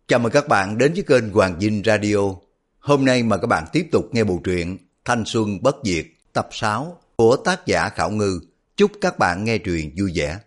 Chào mừng các bạn đến với kênh Hoàng Dinh Radio. Hôm nay mời các bạn tiếp tục nghe bộ truyện Thanh Xuân Bất Diệt tập 6 của tác giả Khảo Ngư. Chúc các bạn nghe truyện vui vẻ.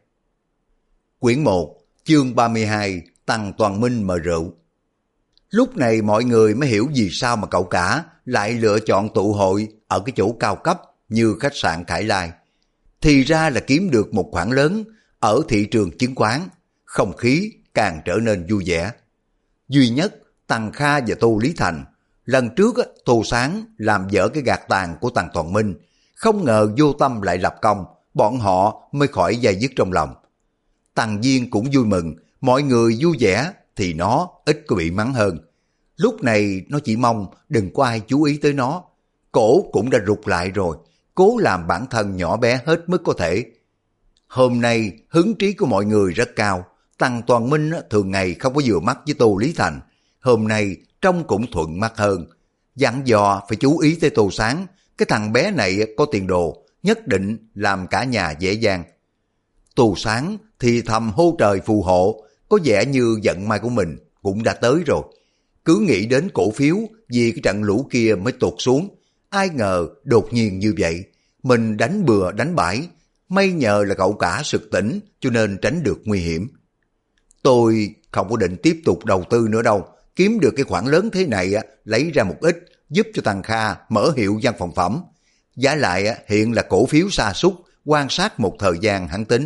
Quyển 1, chương 32, Tằng Toàn Minh mời rượu. Lúc này mọi người mới hiểu vì sao mà cậu cả lại lựa chọn tụ hội ở cái chỗ cao cấp như khách sạn Khải Lai. Thì ra là kiếm được một khoản lớn ở thị trường chứng khoán, không khí càng trở nên vui vẻ. Duy nhất Tằng Kha và Tô Lý Thành, lần trước Tô Sáng làm dở cái gạt tàn của Tằng Toàn Minh, không ngờ vô tâm lại lập công, bọn họ mới khỏi dây dứt trong lòng. Tằng Viên cũng vui mừng, mọi người vui vẻ thì nó ít có bị mắng hơn. Lúc này nó chỉ mong đừng có ai chú ý tới nó. Cổ cũng đã rụt lại rồi, cố làm bản thân nhỏ bé hết mức có thể. Hôm nay hứng trí của mọi người rất cao. Tằng Toàn Minh thường ngày không có vừa mắt với Tô Lý Thành, hôm nay trông cũng thuận mắt hơn. Dặn dò phải chú ý tới Tô Sáng, cái thằng bé này có tiền đồ, nhất định làm cả nhà dễ dàng. Tô Sáng thì thầm hô trời phù hộ, có vẻ như vận may của mình cũng đã tới rồi. Cứ nghĩ đến cổ phiếu vì cái trận lũ kia mới tụt xuống, ai ngờ đột nhiên như vậy. Mình đánh bừa đánh bãi, may nhờ là cậu cả sực tỉnh cho nên tránh được nguy hiểm. Tôi không có định tiếp tục đầu tư nữa đâu, kiếm được cái khoản lớn thế này lấy ra một ít giúp cho Tằng Kha mở hiệu văn phòng phẩm. Giá lại hiện là cổ phiếu sa sút, quan sát một thời gian hắn tính.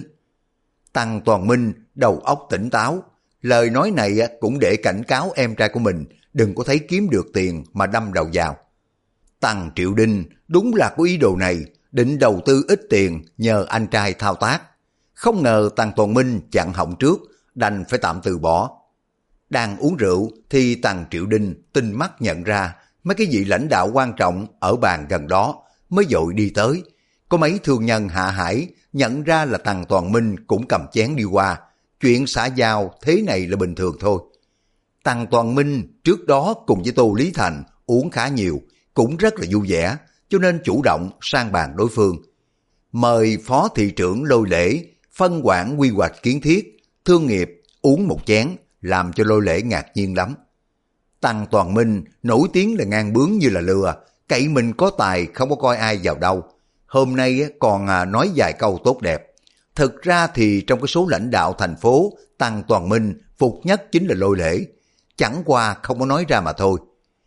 Tằng Toàn Minh đầu óc tỉnh táo, lời nói này cũng để cảnh cáo em trai của mình đừng có thấy kiếm được tiền mà đâm đầu vào. Tằng Triệu Đinh đúng là có ý đồ này, định đầu tư ít tiền nhờ anh trai thao tác. Không ngờ Tằng Toàn Minh chặn họng trước, đành phải tạm từ bỏ. Đang uống rượu thì Tằng Triệu Đinh tinh mắt nhận ra mấy cái vị lãnh đạo quan trọng ở bàn gần đó, mới vội đi tới. Có mấy thương nhân hạ hải nhận ra là Tằng Toàn Minh cũng cầm chén đi qua, chuyện xã giao thế này là bình thường thôi. Tằng Toàn Minh trước đó cùng với Tô Lý Thành uống khá nhiều, cũng rất là vui vẻ, cho nên chủ động sang bàn đối phương. Mời phó thị trưởng Lôi Lễ phân quản quy hoạch kiến thiết, thương nghiệp uống một chén, làm cho Lôi Lễ ngạc nhiên lắm. Tằng Toàn Minh nổi tiếng là ngang bướng như là lừa, cậy mình có tài không có coi ai vào đâu. Hôm nay còn nói vài câu tốt đẹp. Thực ra thì trong cái số lãnh đạo thành phố, Tằng Toàn Minh phục nhất chính là Lôi Lễ, chẳng qua không có nói ra mà thôi.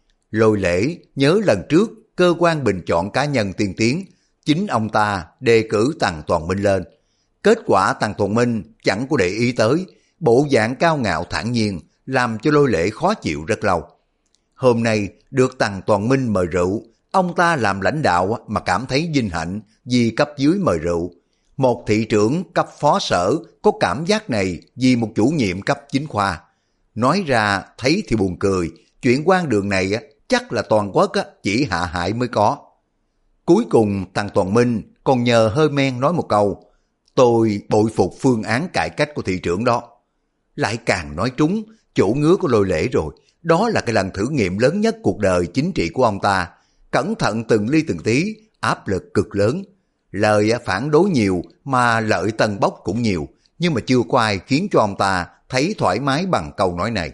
Lôi Lễ nhớ lần trước cơ quan bình chọn cá nhân tiên tiến, chính ông ta đề cử Tằng Toàn Minh lên. Kết quả Tằng Toàn Minh chẳng có để ý tới, bộ dạng cao ngạo thản nhiên làm cho Lôi Lễ khó chịu rất lâu. Hôm nay được Tằng Toàn Minh mời rượu, ông ta làm lãnh đạo mà cảm thấy vinh hạnh vì cấp dưới mời rượu. Một thị trưởng cấp phó sở có cảm giác này vì một chủ nhiệm cấp chính khoa. Nói ra thấy thì buồn cười, chuyện quan đường này chắc là toàn quốc chỉ hạ hải mới có. Cuối cùng Tằng Toàn Minh còn nhờ hơi men nói một câu, tôi bội phục phương án cải cách của thị trưởng đó. Lại càng nói trúng chỗ ngứa của Lôi Lễ rồi, đó là cái lần thử nghiệm lớn nhất cuộc đời chính trị của ông ta. Cẩn thận từng ly từng tí, áp lực cực lớn. Lời phản đối nhiều mà lợi tân bốc cũng nhiều, nhưng mà chưa có ai khiến cho ông ta thấy thoải mái bằng câu nói này.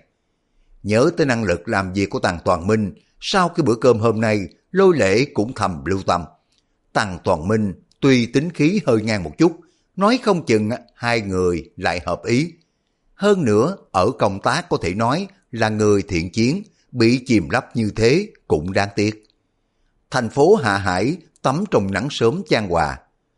Nhớ tới năng lực làm việc của Tằng Toàn Minh, sau cái bữa cơm hôm nay, Lôi Lễ cũng thầm lưu tâm. Tằng Toàn Minh tuy tính khí hơi ngang một chút, nói không chừng hai người lại hợp ý. Hơn nữa, ở công tác có thể nói là người thiện chiến, bị chìm lấp như thế cũng đáng tiếc. Thành phố Hạ Hải tắm trong nắng sớm chan hòa.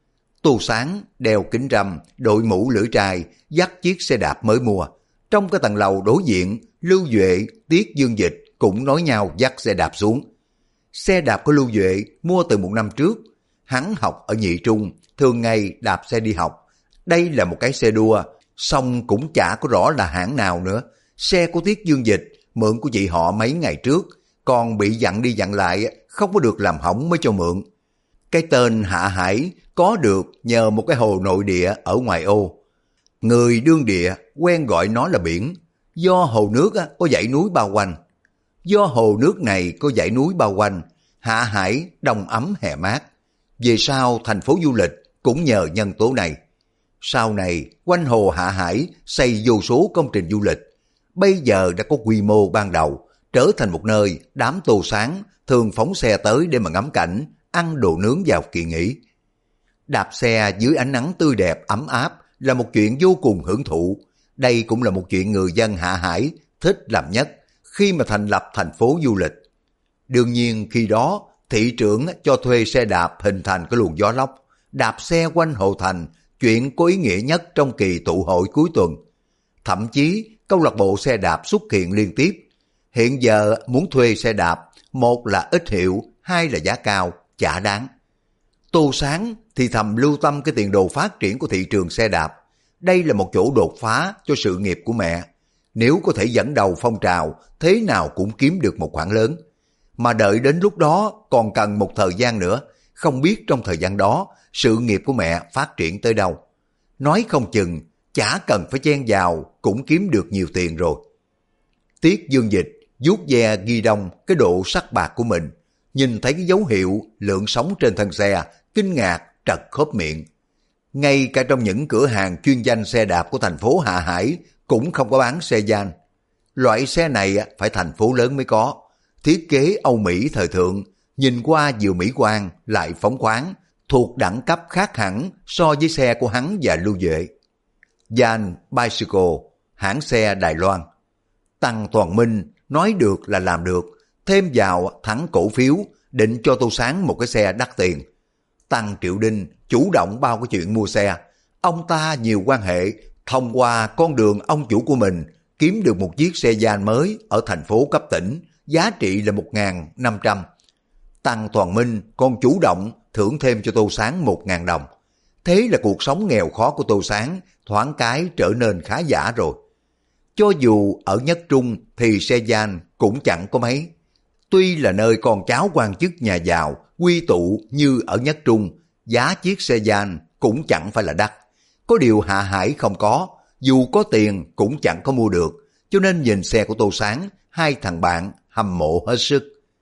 Tô Sáng đeo kính râm, đội mũ lưỡi trai, dắt chiếc xe đạp mới mua. Trong cái tầng lầu đối diện, Lưu Duệ, Tiết Dương Dịch cũng nói nhau dắt xe đạp xuống. Xe đạp của Lưu Duệ mua từ một năm trước. Hắn học ở nhị trung, thường ngày đạp xe đi học. Đây là một cái xe đua, song cũng chả có rõ là hãng nào nữa. Xe của Tiết Dương Dịch mượn của chị họ mấy ngày trước, còn bị dặn đi dặn lại, không có được làm hỏng mới cho mượn. Cái tên Hạ Hải có được nhờ một cái hồ nội địa ở ngoài ô. Người đương địa quen gọi nó là biển, do hồ nước có dãy núi bao quanh. Do hồ nước này có dãy núi bao quanh, Hạ Hải đông ấm hè mát. Về sau thành phố du lịch cũng nhờ nhân tố này. Sau này quanh hồ Hạ Hải xây vô số công trình du lịch. bây giờ đã có quy mô ban đầu, trở thành một nơi đám Tô Sáng thường phóng xe tới để mà ngắm cảnh, ăn đồ nướng vào kỳ nghỉ. Đạp xe dưới ánh nắng tươi đẹp ấm áp là một chuyện vô cùng hưởng thụ. Đây cũng là một chuyện người dân Hạ Hải thích làm nhất khi mà thành lập thành phố du lịch. Đương nhiên khi đó, thị trưởng cho thuê xe đạp hình thành cái luồng gió lốc, đạp xe quanh Hồ Thành, chuyện có ý nghĩa nhất trong kỳ tụ hội cuối tuần. Thậm chí, câu lạc bộ xe đạp xuất hiện liên tiếp. Hiện giờ muốn thuê xe đạp, một là ít hiệu, hai là giá cao, chả đáng. Tô Sáng thì thầm lưu tâm cái tiền đồ phát triển của thị trường xe đạp. Đây là một chỗ đột phá cho sự nghiệp của mẹ. Nếu có thể dẫn đầu phong trào, thế nào cũng kiếm được một khoản lớn. Mà đợi đến lúc đó còn cần một thời gian nữa, không biết trong thời gian đó sự nghiệp của mẹ phát triển tới đâu. Nói không chừng, chả cần phải chen vào cũng kiếm được nhiều tiền rồi. Tiết Dương Dịch vuốt ve ghi đông cái độ sắc bạc của mình, nhìn thấy cái dấu hiệu lượng sóng trên thân xe, kinh ngạc trật khớp miệng. Ngay cả trong những cửa hàng chuyên danh xe đạp của thành phố Hạ Hải cũng không có bán xe van. Loại xe này phải thành phố lớn mới có. Thiết kế Âu Mỹ thời thượng, nhìn qua vừa mỹ quan lại phóng khoáng, thuộc đẳng cấp khác hẳn so với xe của hắn và Lưu Duệ. Van Bicycle, hãng xe Đài Loan. Tăng Toàn Minh nói được là làm được, thêm vào thắng cổ phiếu, định cho Tô Sáng một cái xe đắt tiền. Tăng Triệu Đinh chủ động bao cái chuyện mua xe. Ông ta nhiều quan hệ, thông qua con đường ông chủ của mình, kiếm được một chiếc xe van mới ở thành phố cấp tỉnh, giá trị là 1.500. Tăng Toàn Minh còn chủ động thưởng thêm cho Tô Sáng 1.000 đồng. Thế là cuộc sống nghèo khó của Tô Sáng thoáng cái trở nên khá giả rồi. Cho dù ở Nhất Trung thì xe van cũng chẳng có mấy. Tuy là nơi con cháu quan chức nhà giàu quy tụ như ở Nhất Trung, giá chiếc xe van cũng chẳng phải là đắt. Có điều Hạ Hải không có, dù có tiền cũng chẳng có mua được, cho nên nhìn xe của Tô Sáng, hai thằng bạn hâm mộ hết sức.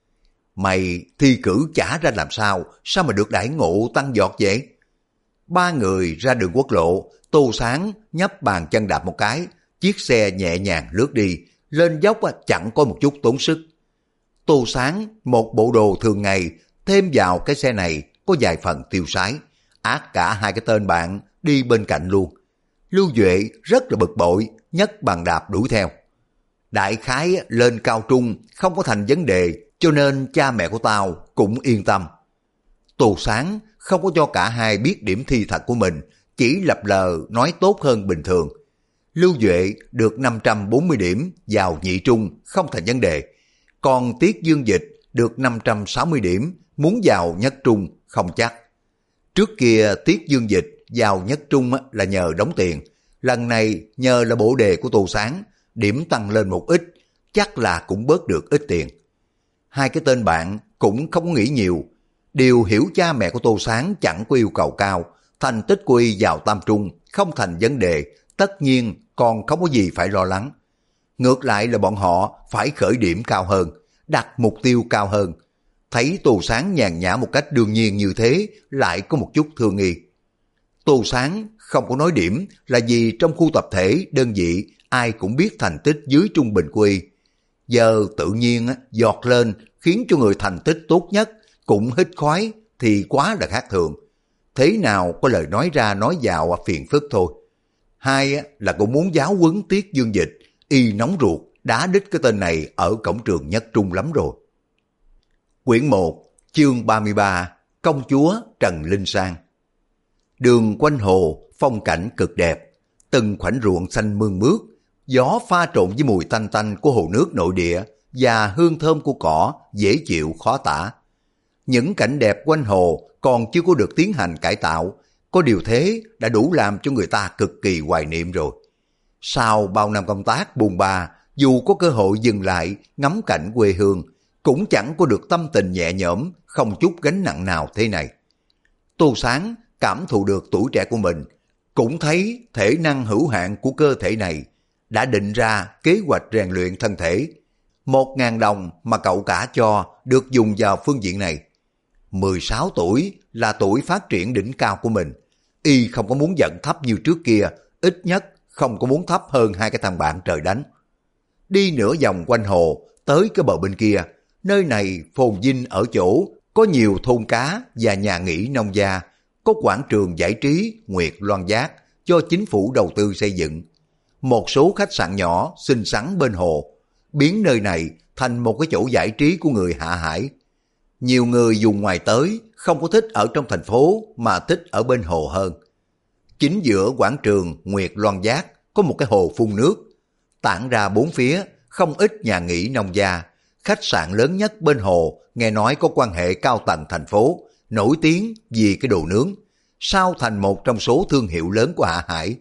Mày thi cử chả ra làm sao mà được đãi ngộ tăng giọt vậy? Ba người ra đường quốc lộ, Tô Sáng nhấp bàn chân đạp một cái, chiếc xe nhẹ nhàng lướt đi, lên dốc chẳng có một chút tốn sức. Tô Sáng một bộ đồ thường ngày, thêm vào cái xe này có vài phần tiêu sái, ác cả hai cái tên bạn đi bên cạnh luôn. Lưu Duệ rất là bực bội, nhấc bàn đạp đuổi theo. Đại khái lên cao trung không có thành vấn đề, cho nên cha mẹ của tao cũng yên tâm. Tô Sáng không có cho cả hai biết điểm thi thật của mình, chỉ lập lờ nói tốt hơn bình thường. Lưu Duệ được 540 điểm vào nhị trung không thành vấn đề, còn Tiết Dương Dịch được 560 điểm muốn vào nhất trung không chắc. Trước kia Tiết Dương Dịch vào nhất trung là nhờ đóng tiền, lần này nhờ là bộ đề của Tô Sáng, điểm tăng lên một ít, chắc là cũng bớt được ít tiền. Hai cái tên bạn cũng không có nghĩ nhiều, đều hiểu cha mẹ của Tô Sáng chẳng có yêu cầu cao, thành tích quy vào tam trung không thành vấn đề, tất nhiên còn không có gì phải lo lắng. Ngược lại là bọn họ phải khởi điểm cao hơn, đặt mục tiêu cao hơn. Thấy Tô Sáng nhàn nhã một cách đương nhiên như thế, lại có một chút thương nghi. Tô Sáng không có nói điểm là vì trong khu tập thể đơn vị ai cũng biết thành tích dưới trung bình quy. Giờ tự nhiên giọt lên khiến cho người thành tích tốt nhất cũng hít khói thì quá là khác thường. Thế nào có lời nói ra nói vào phiền phức thôi. Hai là cũng muốn giáo huấn Tiết Dương Dịch, y nóng ruột đá đít cái tên này ở cổng trường nhất trung lắm rồi. Quyển 1, chương 33, Công chúa Trần Linh Sang. Đường quanh hồ, phong cảnh cực đẹp, từng khoảnh ruộng xanh mương mướt, gió pha trộn với mùi tanh tanh của hồ nước nội địa và hương thơm của cỏ dễ chịu khó tả. Những cảnh đẹp quanh hồ còn chưa có được tiến hành cải tạo, có điều thế đã đủ làm cho người ta cực kỳ hoài niệm rồi. Sau bao năm công tác buồn ba, dù có cơ hội dừng lại ngắm cảnh quê hương, cũng chẳng có được tâm tình nhẹ nhõm, không chút gánh nặng nào thế này. Tô Sáng cảm thụ được tuổi trẻ của mình, cũng thấy thể năng hữu hạn của cơ thể này, đã định ra kế hoạch rèn luyện thân thể. 1.000 đồng mà cậu cả cho được dùng vào phương diện này. 16 tuổi là tuổi phát triển đỉnh cao của mình, y không có muốn giận thấp như trước kia, ít nhất không có muốn thấp hơn hai cái thằng bạn trời đánh. Đi nửa vòng quanh hồ, tới cái bờ bên kia, nơi này phồn vinh ở chỗ có nhiều thôn cá và nhà nghỉ nông gia, có quảng trường giải trí Nguyệt Loan Giác cho chính phủ đầu tư xây dựng. Một số khách sạn nhỏ xinh xắn bên hồ, biến nơi này thành một cái chỗ giải trí của người hạ hải. Nhiều người dùng ngoài tới không có thích ở trong thành phố mà thích ở bên hồ hơn. Chính giữa quảng trường Nguyệt Loan Giác có một cái hồ phun nước, tản ra bốn phía không ít nhà nghỉ nông gia. Khách sạn lớn nhất bên hồ nghe nói có quan hệ cao tầng thành phố, nổi tiếng vì cái đồ nướng, sao thành một trong số thương hiệu lớn của Hạ Hải.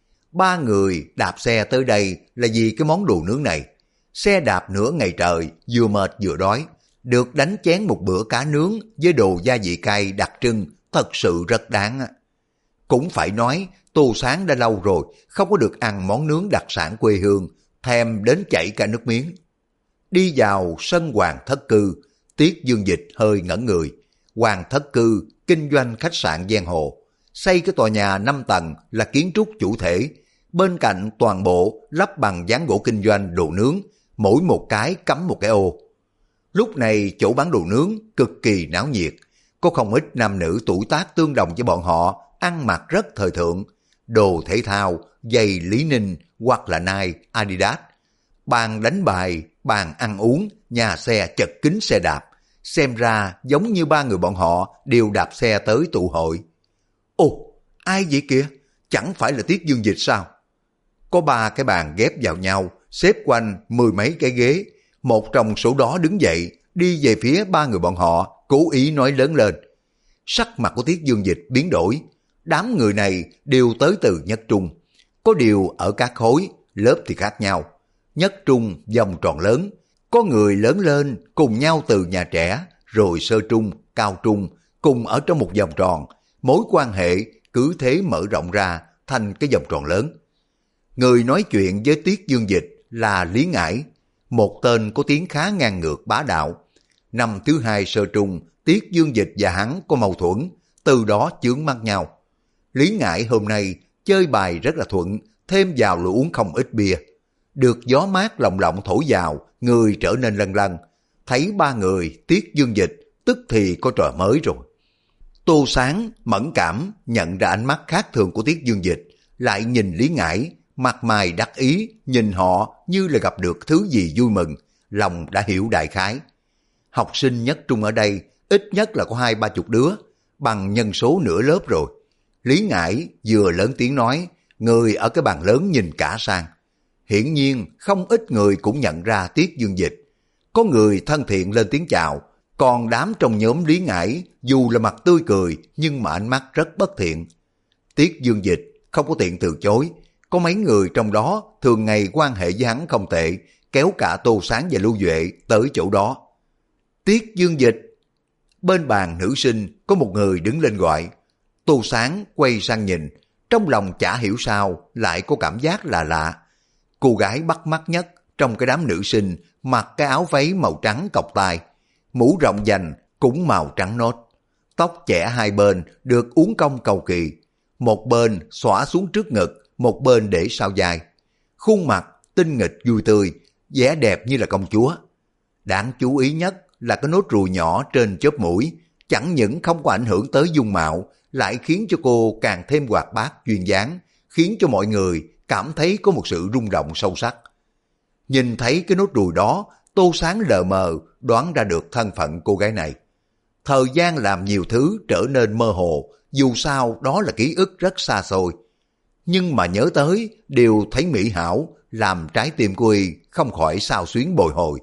Ba người đạp xe tới đây là vì cái món đồ nướng này. Xe đạp nửa ngày trời, vừa mệt vừa đói, được đánh chén một bữa cá nướng với đồ gia vị cay đặc trưng, thật sự rất đáng. Cũng phải nói, Tô Sáng đã lâu rồi không có được ăn món nướng đặc sản quê hương, thèm đến chảy cả nước miếng. Đi vào sân Hoàng Thất Cư, Tiết Dương Dịch hơi ngẩn người. Hoàng Thất Cư kinh doanh khách sạn ven hồ, xây cái tòa nhà 5 tầng là kiến trúc chủ thể, bên cạnh toàn bộ lắp bằng dán gỗ kinh doanh đồ nướng, mỗi một cái cắm một cái ô. Lúc này chỗ bán đồ nướng cực kỳ náo nhiệt, có không ít nam nữ tuổi tác tương đồng với bọn họ, ăn mặc rất thời thượng, đồ thể thao, giày Lý Ninh hoặc là Nike, Adidas, bàn đánh bài, bàn ăn uống, nhà xe chật kín xe đạp, xem ra giống như ba người bọn họ đều đạp xe tới tụ hội. Ồ, ai vậy kìa? Chẳng phải là Tiết Dương Dịch sao? Có ba cái bàn ghép vào nhau, xếp quanh 10 mấy cái ghế, một trong số đó đứng dậy, đi về phía ba người bọn họ, cố ý nói lớn lên. Sắc mặt của Tiết Dương Dịch biến đổi, đám người này đều tới từ Nhất Trung, có điều ở các khối, lớp thì khác nhau. Nhất Trung vòng tròn lớn, có người lớn lên cùng nhau từ nhà trẻ, rồi sơ trung, cao trung, cùng ở trong một vòng tròn, mối quan hệ cứ thế mở rộng ra thành cái vòng tròn lớn. Người nói chuyện với Tiết Dương Dịch là Lý Ngải, một tên có tiếng khá ngang ngược bá đạo. Năm thứ hai sơ trung, Tiết Dương Dịch và hắn có mâu thuẫn, từ đó chướng mắt nhau. Lý Ngải hôm nay chơi bài rất là thuận, thêm vào là uống không ít bia. Được gió mát lồng lộng thổi vào, người trở nên lân lân. Thấy ba người Tiết Dương Dịch, tức thì có trò mới rồi. Tô Sáng mẫn cảm nhận ra ánh mắt khác thường của Tiết Dương Dịch, lại nhìn Lý Ngải, mặt mày đắc ý, nhìn họ như là gặp được thứ gì vui mừng, lòng đã hiểu đại khái. Học sinh Nhất Trung ở đây ít nhất là có 20-30 đứa, bằng nhân số nửa lớp rồi. Lý Ngải vừa lớn tiếng nói, người ở cái bàn lớn nhìn cả sang. Hiển nhiên không ít người cũng nhận ra Tiết Dương Dịch. Có người thân thiện lên tiếng chào, còn đám trong nhóm Lý Ngải dù là mặt tươi cười nhưng mà ánh mắt rất bất thiện. Tiết Dương Dịch không có tiện từ chối, có mấy người trong đó thường ngày quan hệ với hắn không tệ, kéo cả Tô Sáng và Lưu Duệ tới chỗ đó. Tiết Dương Dịch. Bên bàn nữ sinh có một người đứng lên gọi. Tô Sáng quay sang nhìn, trong lòng chả hiểu sao lại có cảm giác là lạ. Cô gái bắt mắt nhất trong cái đám nữ sinh mặc cái áo váy màu trắng cộc tai, mũ rộng vành cũng màu trắng nốt, tóc chẻ hai bên được uốn cong cầu kỳ, một bên xõa xuống trước ngực, một bên để sau vai. Khuôn mặt tinh nghịch vui tươi, vẻ đẹp như là công chúa. Đáng chú ý nhất là cái nốt ruồi nhỏ trên chóp mũi, chẳng những không có ảnh hưởng tới dung mạo, lại khiến cho cô càng thêm hoạt bát duyên dáng, khiến cho mọi người cảm thấy có một sự rung động sâu sắc. Nhìn thấy cái nốt ruồi đó, Tô Sáng lờ mờ đoán ra được thân phận cô gái này. Thời gian làm nhiều thứ trở nên mơ hồ, dù sao đó là ký ức rất xa xôi. Nhưng mà nhớ tới đều thấy mỹ hảo, làm trái tim của y không khỏi xao xuyến bồi hồi.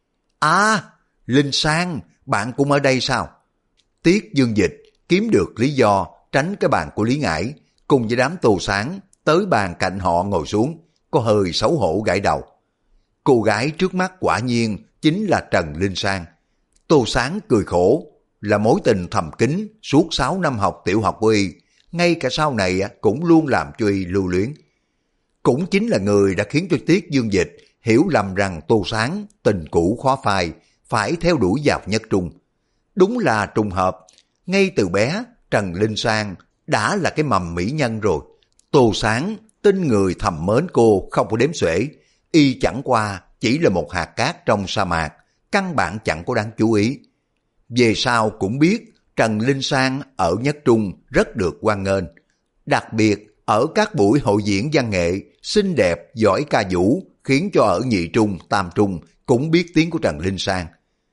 À, Linh Sang, bạn cũng ở đây sao? Tiết Dương Dịch kiếm được lý do tránh cái bàn của Lý Ngải, cùng với đám Tô Sáng tới bàn cạnh họ ngồi xuống, có hơi xấu hổ gãi đầu. Cô gái trước mắt quả nhiên chính là Trần Linh Sang. Tô Sáng cười khổ, là mối tình thầm kín suốt 6 năm học tiểu học của y, ngay cả sau này cũng luôn làm cho y lưu luyến. Cũng chính là người đã khiến cho Tiết Dương Dịch hiểu lầm rằng Tô Sáng tình cũ khó phai, phải theo đuổi vào Nhất Trung. Đúng là trùng hợp, ngay từ bé Trần Linh Sang đã là cái mầm mỹ nhân rồi. Tô Sáng tin người thầm mến cô không có đếm xuể, y chẳng qua chỉ là một hạt cát trong sa mạc, căn bản chẳng có đáng chú ý. Về sau cũng biết Trần Linh Sang ở Nhất Trung rất được hoan nghênh, đặc biệt ở các buổi hội diễn văn nghệ, xinh đẹp, giỏi ca vũ, khiến cho ở Nhị Trung, Tam Trung cũng biết tiếng của Trần Linh Sang.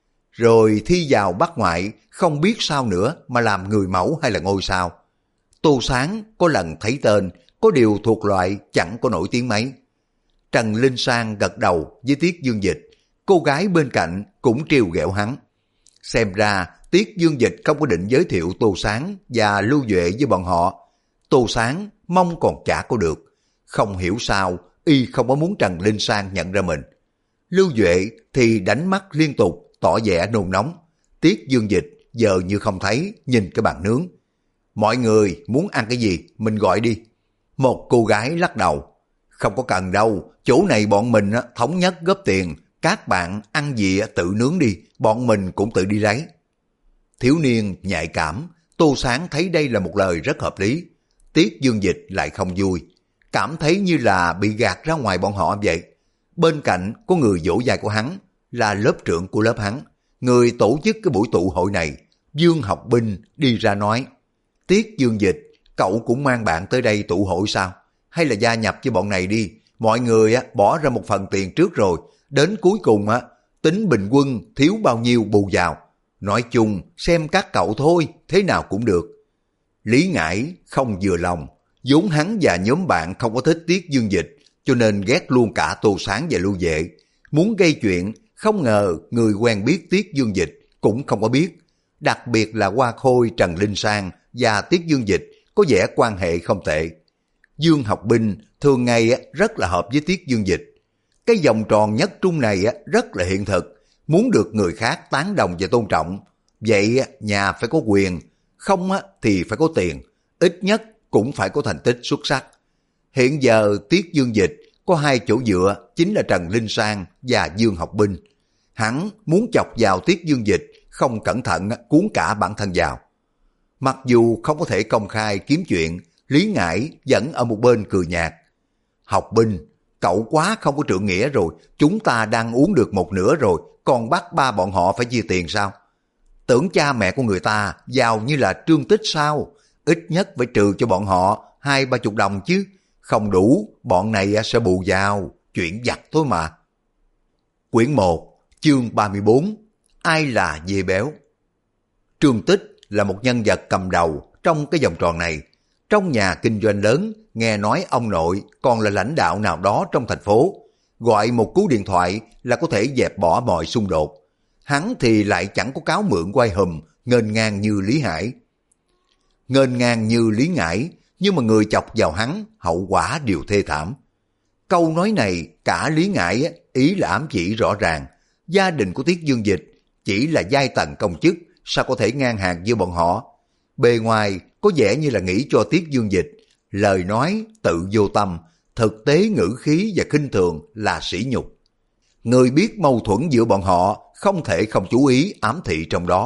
Rồi thi vào Bắc Ngoại, không biết sao nữa mà làm người mẫu hay là ngôi sao. Tô Sáng có lần thấy tên, có điều thuộc loại chẳng có nổi tiếng mấy. Trần Linh Sang gật đầu với Tiết Dương Dịch, cô gái bên cạnh cũng trêu ghẹo hắn. Xem ra Tiết Dương Dịch không có định giới thiệu Tô Sáng và Lưu Duệ với bọn họ. Tô Sáng mong còn chả có được. Không hiểu sao y không có muốn Trần Linh Sang nhận ra mình. Lưu Duệ thì đánh mắt liên tục, tỏ vẻ nôn nóng. Tiết Dương Dịch giờ như không thấy, nhìn cái bàn nướng. Mọi người muốn ăn cái gì mình gọi đi. Một cô gái lắc đầu. Không có cần đâu, chỗ này bọn mình thống nhất góp tiền, các bạn ăn gì tự nướng đi, bọn mình cũng tự đi lấy. Thiếu niên nhạy cảm, Tô Sáng thấy đây là một lời rất hợp lý. Tiết Dương Dịch lại không vui, cảm thấy như là bị gạt ra ngoài bọn họ vậy. Bên cạnh có người vỗ vai của hắn, là lớp trưởng của lớp hắn, người tổ chức cái buổi tụ hội này. Dương Học Binh đi ra nói, Tiết Dương Dịch, cậu cũng mang bạn tới đây tụ hội sao? Hay là gia nhập với bọn này đi, mọi người bỏ ra một phần tiền trước rồi, đến cuối cùng tính bình quân thiếu bao nhiêu bù vào. Nói chung xem các cậu thôi, thế nào cũng được. Lý Ngải không vừa lòng, vốn hắn và nhóm bạn không có thích Tiết Dương Dịch, cho nên ghét luôn cả Tô Sáng và Lưu Vệ. Muốn gây chuyện, không ngờ người quen biết Tiết Dương Dịch cũng không có biết. Đặc biệt là Hoa Khôi, Trần Linh Sang và Tiết Dương Dịch có vẻ quan hệ không tệ. Dương Học Binh thường ngày rất là hợp với Tiết Dương Dịch. Cái vòng tròn Nhất Trung này rất là hiện thực, muốn được người khác tán đồng và tôn trọng. Vậy nhà phải có quyền, không thì phải có tiền, ít nhất cũng phải có thành tích xuất sắc. Hiện giờ Tiết Dương Dịch có hai chỗ dựa, chính là Trần Linh Sang và Dương Học Binh. Hắn muốn chọc vào Tiết Dương Dịch, không cẩn thận cuốn cả bản thân vào. Mặc dù không có thể công khai kiếm chuyện, Lý Ngải vẫn ở một bên cười nhạt. Học Binh, cậu quá không có trượng nghĩa rồi, chúng ta đang uống được một nửa rồi, còn bắt ba bọn họ phải chia tiền sao? Tưởng cha mẹ của người ta giàu như là Trương Tích sao? Ít nhất phải trừ cho bọn họ 20-30 đồng chứ. Không đủ, bọn này sẽ bù vào, chuyện vặt thôi mà. Quyển 1, chương 34, ai là dê béo? Trương Tích là một nhân vật cầm đầu trong cái vòng tròn này. Trong nhà kinh doanh lớn, nghe nói ông nội còn là lãnh đạo nào đó trong thành phố. Gọi một cú điện thoại là có thể dẹp bỏ mọi xung đột. Hắn thì lại chẳng có cáo mượn quay hùm, nghênh ngang như Lý Hải. Nghênh ngang như Lý Ngải, nhưng mà người chọc vào hắn, hậu quả đều thê thảm. Câu nói này cả Lý Ngải ý là ám chỉ rõ ràng. Gia đình của Tiết Dương Dịch chỉ là giai tầng công chức, sao có thể ngang hàng với bọn họ? Bề ngoài có vẻ như là nghĩ cho Tiết Dương Dịch, lời nói tự vô tâm, thực tế ngữ khí và khinh thường là sỉ nhục. Người biết mâu thuẫn giữa bọn họ không thể không chú ý ám thị trong đó.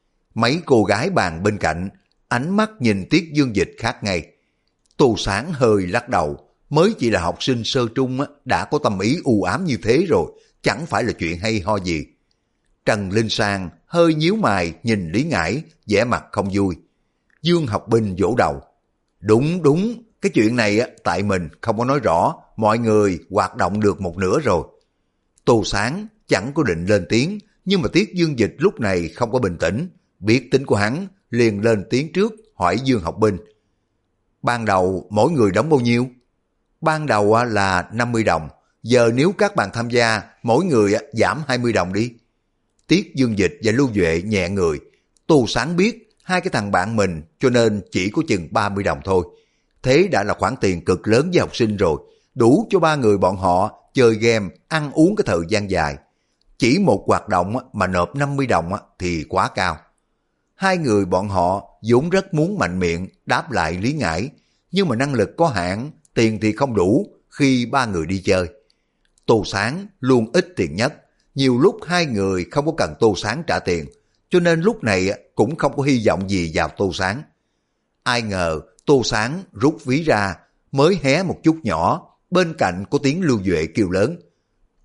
Mấy cô gái bàn bên cạnh, ánh mắt nhìn Tiết Dương Dịch khác ngay. Tô Sáng hơi lắc đầu, mới chỉ là học sinh sơ trung đã có tâm ý u ám như thế rồi, chẳng phải là chuyện hay ho gì. Trần Linh Sang hơi nhíu mày nhìn Lý Ngải, vẻ mặt không vui. Dương Học Binh vỗ đầu. Đúng, cái chuyện này tại mình không có nói rõ, mọi người hoạt động được một nửa rồi. Tô Sáng chẳng có định lên tiếng, nhưng mà Tiết Dương Dịch lúc này không có bình tĩnh, biết tính của hắn, liền lên tiếng trước hỏi Dương Học Binh. Ban đầu mỗi người đóng bao nhiêu? Ban đầu là 50 đồng, giờ nếu các bạn tham gia, mỗi người giảm 20 đồng đi. Tiết Dương Dịch và Lưu Duệ nhẹ người. Tô Sáng biết hai cái thằng bạn mình, cho nên chỉ có chừng 30 đồng thôi. Thế đã là khoản tiền cực lớn với học sinh rồi, đủ cho ba người bọn họ chơi game, ăn uống cái thời gian dài. Chỉ một hoạt động mà nộp 50 đồng thì quá cao. Hai người bọn họ vốn rất muốn mạnh miệng đáp lại Lý Ngải, nhưng mà năng lực có hạn, tiền thì không đủ khi ba người đi chơi. Tô Sáng luôn ít tiền nhất, nhiều lúc hai người không có cần Tô Sáng trả tiền, cho nên lúc này cũng không có hy vọng gì vào Tô Sáng. Ai ngờ Tô Sáng rút ví ra, mới hé một chút nhỏ, bên cạnh có tiếng Lưu Duệ kêu lớn.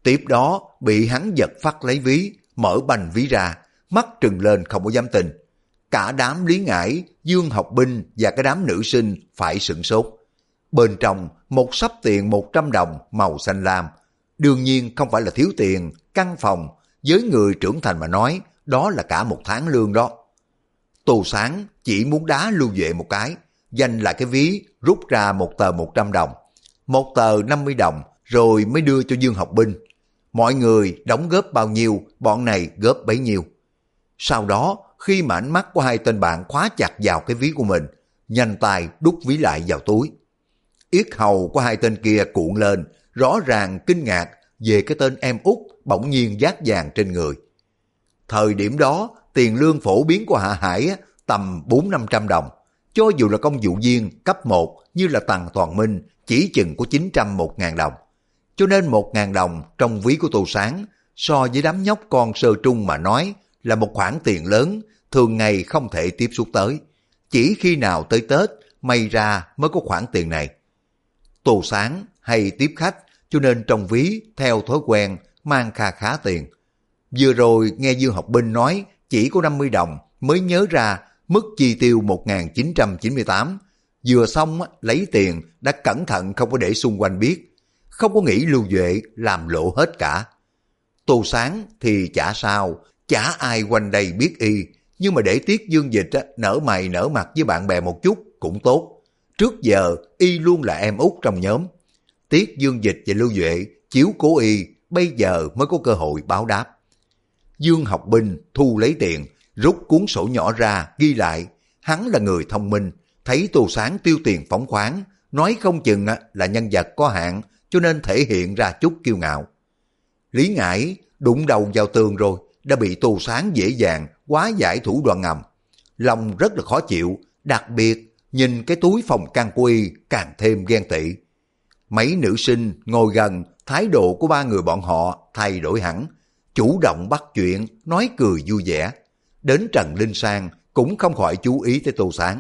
Tiếp đó bị hắn giật phắt lấy ví, mở bành ví ra, mắt trừng lên không có dám tin. Cả đám Lý Ngải, Dương Học Binh và cái đám nữ sinh phải sửng sốt. Bên trong một xấp tiền 100 đồng màu xanh lam. Đương nhiên không phải là thiếu tiền, căn phòng, với người trưởng thành mà nói, đó là cả một tháng lương đó. Tô Sáng chỉ muốn đá Lưu Duệ một cái, giành lại cái ví, rút ra một tờ 100 đồng, một tờ 50 đồng, rồi mới đưa cho Dương Học Binh. Mọi người đóng góp bao nhiêu, bọn này góp bấy nhiêu. Sau đó, khi mà ánh mắt của hai tên bạn khóa chặt vào cái ví của mình, nhanh tay đút ví lại vào túi. Yết hầu của hai tên kia cuộn lên, rõ ràng kinh ngạc về cái tên em út bỗng nhiên vác vàng trên người. Thời điểm đó, tiền lương phổ biến của Hạ Hải tầm 400-500 đồng. Cho dù là công vụ viên cấp 1 như là Tằng Toàn Minh chỉ chừng có 900-1.000 đồng. Cho nên 1.000 đồng trong ví của Tô Sáng so với đám nhóc con sơ trung mà nói là một khoản tiền lớn, thường ngày không thể tiếp xúc tới. Chỉ khi nào tới Tết may ra mới có khoản tiền này. Tô Sáng hay tiếp khách cho nên trong ví theo thói quen mang kha khá tiền. Vừa rồi nghe Dương Học Binh nói chỉ có 50 đồng mới nhớ ra mức chi tiêu 1998. Vừa xong lấy tiền đã cẩn thận không có để xung quanh biết. Không có nghĩ Lưu Duệ làm lộ hết cả. Tô Sáng thì chả sao, chả ai quanh đây biết y. Nhưng mà để Tiết Dương Dịch nở mày nở mặt với bạn bè một chút cũng tốt. Trước giờ y luôn là em út trong nhóm. Tiết Dương Dịch và Lưu Duệ chiếu cố y, bây giờ mới có cơ hội báo đáp. Dương Học Binh thu lấy tiền, rút cuốn sổ nhỏ ra ghi lại. Hắn là người thông minh, thấy Tô Sáng tiêu tiền phóng khoáng, nói không chừng là nhân vật có hạn, cho nên thể hiện ra chút kiêu ngạo. Lý Ngải đụng đầu vào tường rồi, đã bị Tô Sáng dễ dàng hóa giải thủ đoạn ngầm. Lòng rất là khó chịu, đặc biệt nhìn cái túi phòng căn của y càng thêm ghen tị. Mấy nữ sinh ngồi gần, thái độ của ba người bọn họ thay đổi hẳn, chủ động bắt chuyện, nói cười vui vẻ. Đến Trần Linh Sang cũng không khỏi chú ý tới Tô Sáng.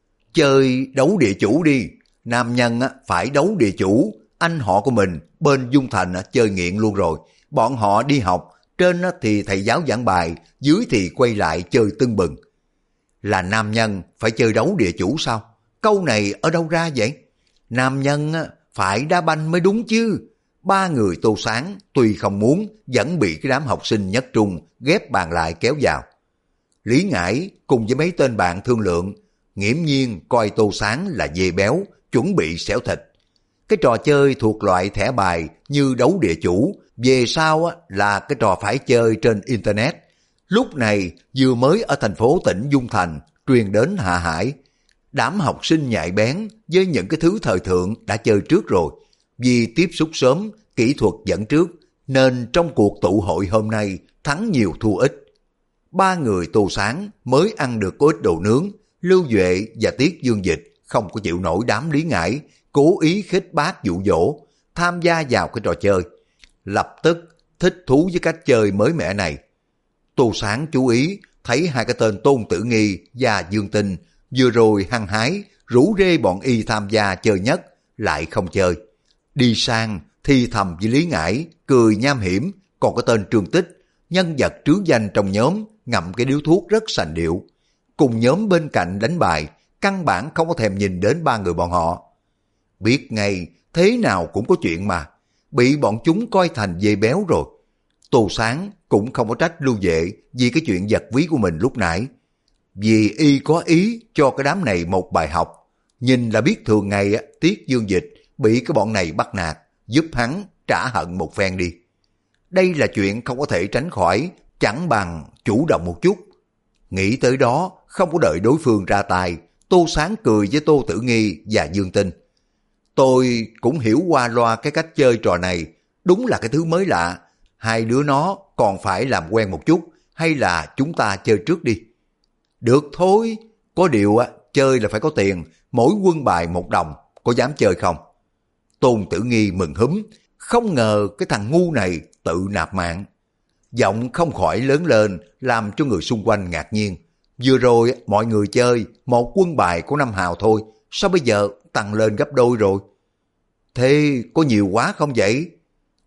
Chơi đấu địa chủ đi, nam nhân phải đấu địa chủ, anh họ của mình bên Dung Thành chơi nghiện luôn rồi. Bọn họ đi học, trên thì thầy giáo giảng bài, dưới thì quay lại chơi tưng bừng. Là nam nhân phải chơi đấu địa chủ sao? Câu này ở đâu ra vậy? Nam nhân phải đá banh mới đúng chứ. Ba người Tô Sáng tuy không muốn vẫn bị cái đám học sinh nhất trung ghép bàn lại kéo vào. Lý Ngải cùng với mấy tên bạn thương lượng, nghiễm nhiên coi Tô Sáng là dê béo, chuẩn bị xẻo thịt. Cái trò chơi thuộc loại thẻ bài như đấu địa chủ, về sau là cái trò phải chơi trên Internet. Lúc này vừa mới ở thành phố tỉnh Dung Thành truyền đến Hạ Hải. Đám học sinh nhạy bén với những cái thứ thời thượng đã chơi trước rồi. Vì tiếp xúc sớm, kỹ thuật dẫn trước, nên trong cuộc tụ hội hôm nay thắng nhiều thua ít. Ba người Tô Sáng mới ăn được có ít đồ nướng. Lưu Duệ và Tiết Dương Dịch không có chịu nổi đám Lý Ngải cố ý khích bác dụ dỗ tham gia vào cái trò chơi, lập tức thích thú với cách chơi mới mẻ này. Tô Sáng chú ý thấy hai cái tên Tôn Tử Nghi và Dương Tinh vừa rồi hăng hái rủ rê bọn y tham gia chơi nhất lại không chơi, đi sang thì thầm với Lý Ngải cười nham hiểm. Còn cái tên Trương Tích, nhân vật trứ danh trong nhóm, ngậm cái điếu thuốc rất sành điệu, cùng nhóm bên cạnh đánh bài, căn bản không có thèm nhìn đến ba người bọn họ. Biết ngay thế nào cũng có chuyện mà, bị bọn chúng coi thành dê béo rồi. Tô Sáng cũng không có trách Lưu Vệ vì cái chuyện giật ví của mình lúc nãy, vì y có ý cho cái đám này một bài học. Nhìn là biết thường ngày Tiết Dương Dịch bị cái bọn này bắt nạt, giúp hắn trả hận một phen đi. Đây là chuyện không có thể tránh khỏi, chẳng bằng chủ động một chút. Nghĩ tới đó, không có đợi đối phương ra tay, Tô Sáng cười với Tô Tử Nghi và Dương Tinh. Tôi cũng hiểu qua loa cái cách chơi trò này, đúng là cái thứ mới lạ. Hai đứa nó còn phải làm quen một chút, hay là chúng ta chơi trước đi? Được thôi, có điều chơi là phải có tiền, mỗi quân bài 1 đồng, có dám chơi không? Tôn Tử Nghi mừng húm, không ngờ cái thằng ngu này tự nạp mạng. Giọng không khỏi lớn lên, làm cho người xung quanh ngạc nhiên. Vừa rồi mọi người chơi một quân bài có 5 hào thôi, sao bây giờ tăng lên gấp đôi rồi? Thế có nhiều quá không vậy?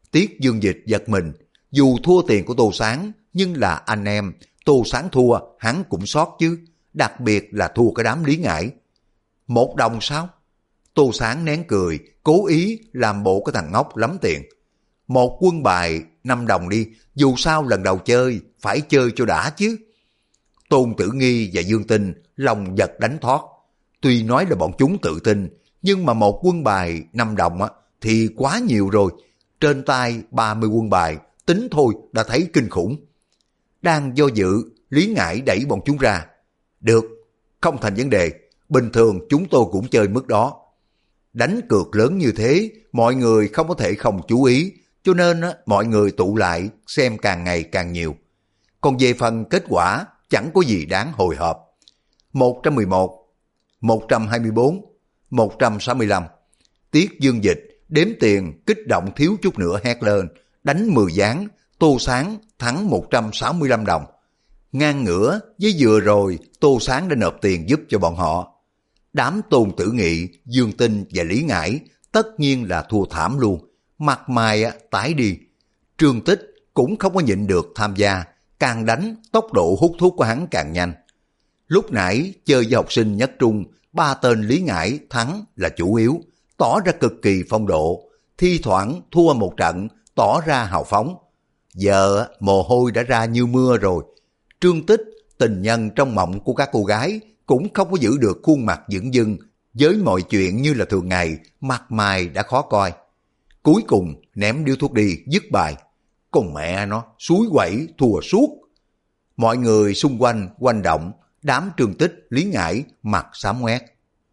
Tiết Dương Dịch giật mình, dù thua tiền của Tô Sáng, nhưng là anh em, Tô Sáng thua, hắn cũng sót chứ, đặc biệt là thua cái đám Lý Ngải. 1 đồng sao? Tô Sáng nén cười, cố ý làm bộ cái thằng ngốc lắm tiền. 1 quân bài 5 đồng đi, dù sao lần đầu chơi, phải chơi cho đã chứ. Tôn Tử Nghi và Dương Tinh lòng giật đánh thoát. Tuy nói là bọn chúng tự tin, nhưng mà 1 quân bài 5 đồng thì quá nhiều rồi. Trên tay 30 quân bài, tính thôi đã thấy kinh khủng. Đang do dự, Lý Ngải đẩy bọn chúng ra. Được, không thành vấn đề, bình thường chúng tôi cũng chơi mức đó. Đánh cược lớn như thế, mọi người không có thể không chú ý, cho nên mọi người tụ lại xem càng ngày càng nhiều. Còn về phần kết quả, chẳng có gì đáng hồi hộp. 111, 124, 165. Tiết Dương Dịch đếm tiền kích động thiếu chút nữa hét lên, đánh 10 ván, Tô Sáng thắng 165 đồng. Ngang ngửa với vừa rồi Tô Sáng đã nộp tiền giúp cho bọn họ. Đám Tôn Tử Nghị, Dương Tinh và Lý Ngải tất nhiên là thua thảm luôn, mặt mày tái đi. Trương Tích cũng không có nhịn được tham gia, càng đánh tốc độ hút thuốc của hắn càng nhanh. Lúc nãy chơi với học sinh nhất trung, 3 tên Lý Ngải thắng là chủ yếu, tỏ ra cực kỳ phong độ, thi thoảng thua một trận tỏ ra hào phóng. Giờ mồ hôi đã ra như mưa rồi. Trương Tích, tình nhân trong mộng của các cô gái, cũng không có giữ được khuôn mặt dửng dưng, với mọi chuyện như là thường ngày, mặt mày đã khó coi. Cuối cùng ném điếu thuốc đi, dứt bài. Con mẹ nó, suối quẩy thua suốt. Mọi người xung quanh quanh động, đám Trương Tích, Lý Ngải mặt xám ngoét.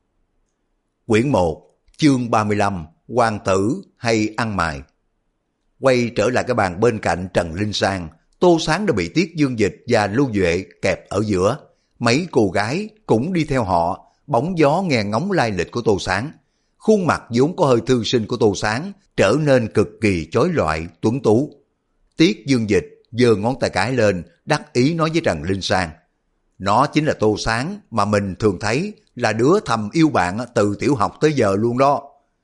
Quyển 1, chương 35, Hoàng tử hay ăn mày. Quay trở lại cái bàn bên cạnh Trần Linh Sang, Tô Sáng đã bị Tiết Dương Dịch và Lưu Duệ kẹp ở giữa. Mấy cô gái cũng đi theo họ, bóng gió nghe ngóng lai lịch của Tô Sáng. Khuôn mặt vốn có hơi thư sinh của Tô Sáng trở nên cực kỳ chói lọi, tuấn tú. Tiết Dương Dịch giơ ngón tay cái lên, đắc ý nói với Trần Linh Sang. Nó chính là Tô Sáng mà mình thường thấy, là đứa thầm yêu bạn từ tiểu học tới giờ luôn đó.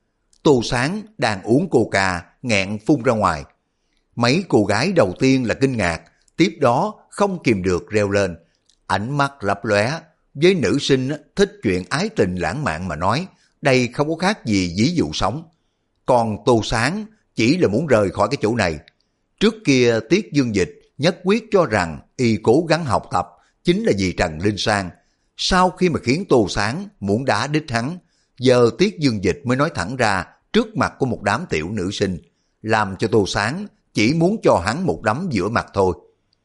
Tô Sáng đang uống coca, nghẹn phun ra ngoài. Mấy cô gái đầu tiên là kinh ngạc, tiếp đó không kìm được reo lên. Ánh mắt lấp lóe, với nữ sinh thích chuyện ái tình lãng mạn mà nói, đây không có khác gì ví dụ sống. Còn Tô Sáng chỉ là muốn rời khỏi cái chỗ này. Trước kia Tiết Dương Dịch nhất quyết cho rằng y cố gắng học tập chính là vì Trần Linh Sang. Sau khi mà khiến Tô Sáng muốn đá đít hắn, giờ Tiết Dương Dịch mới nói thẳng ra trước mặt của một đám tiểu nữ sinh, làm cho Tô Sáng chỉ muốn cho hắn một đấm giữa mặt thôi.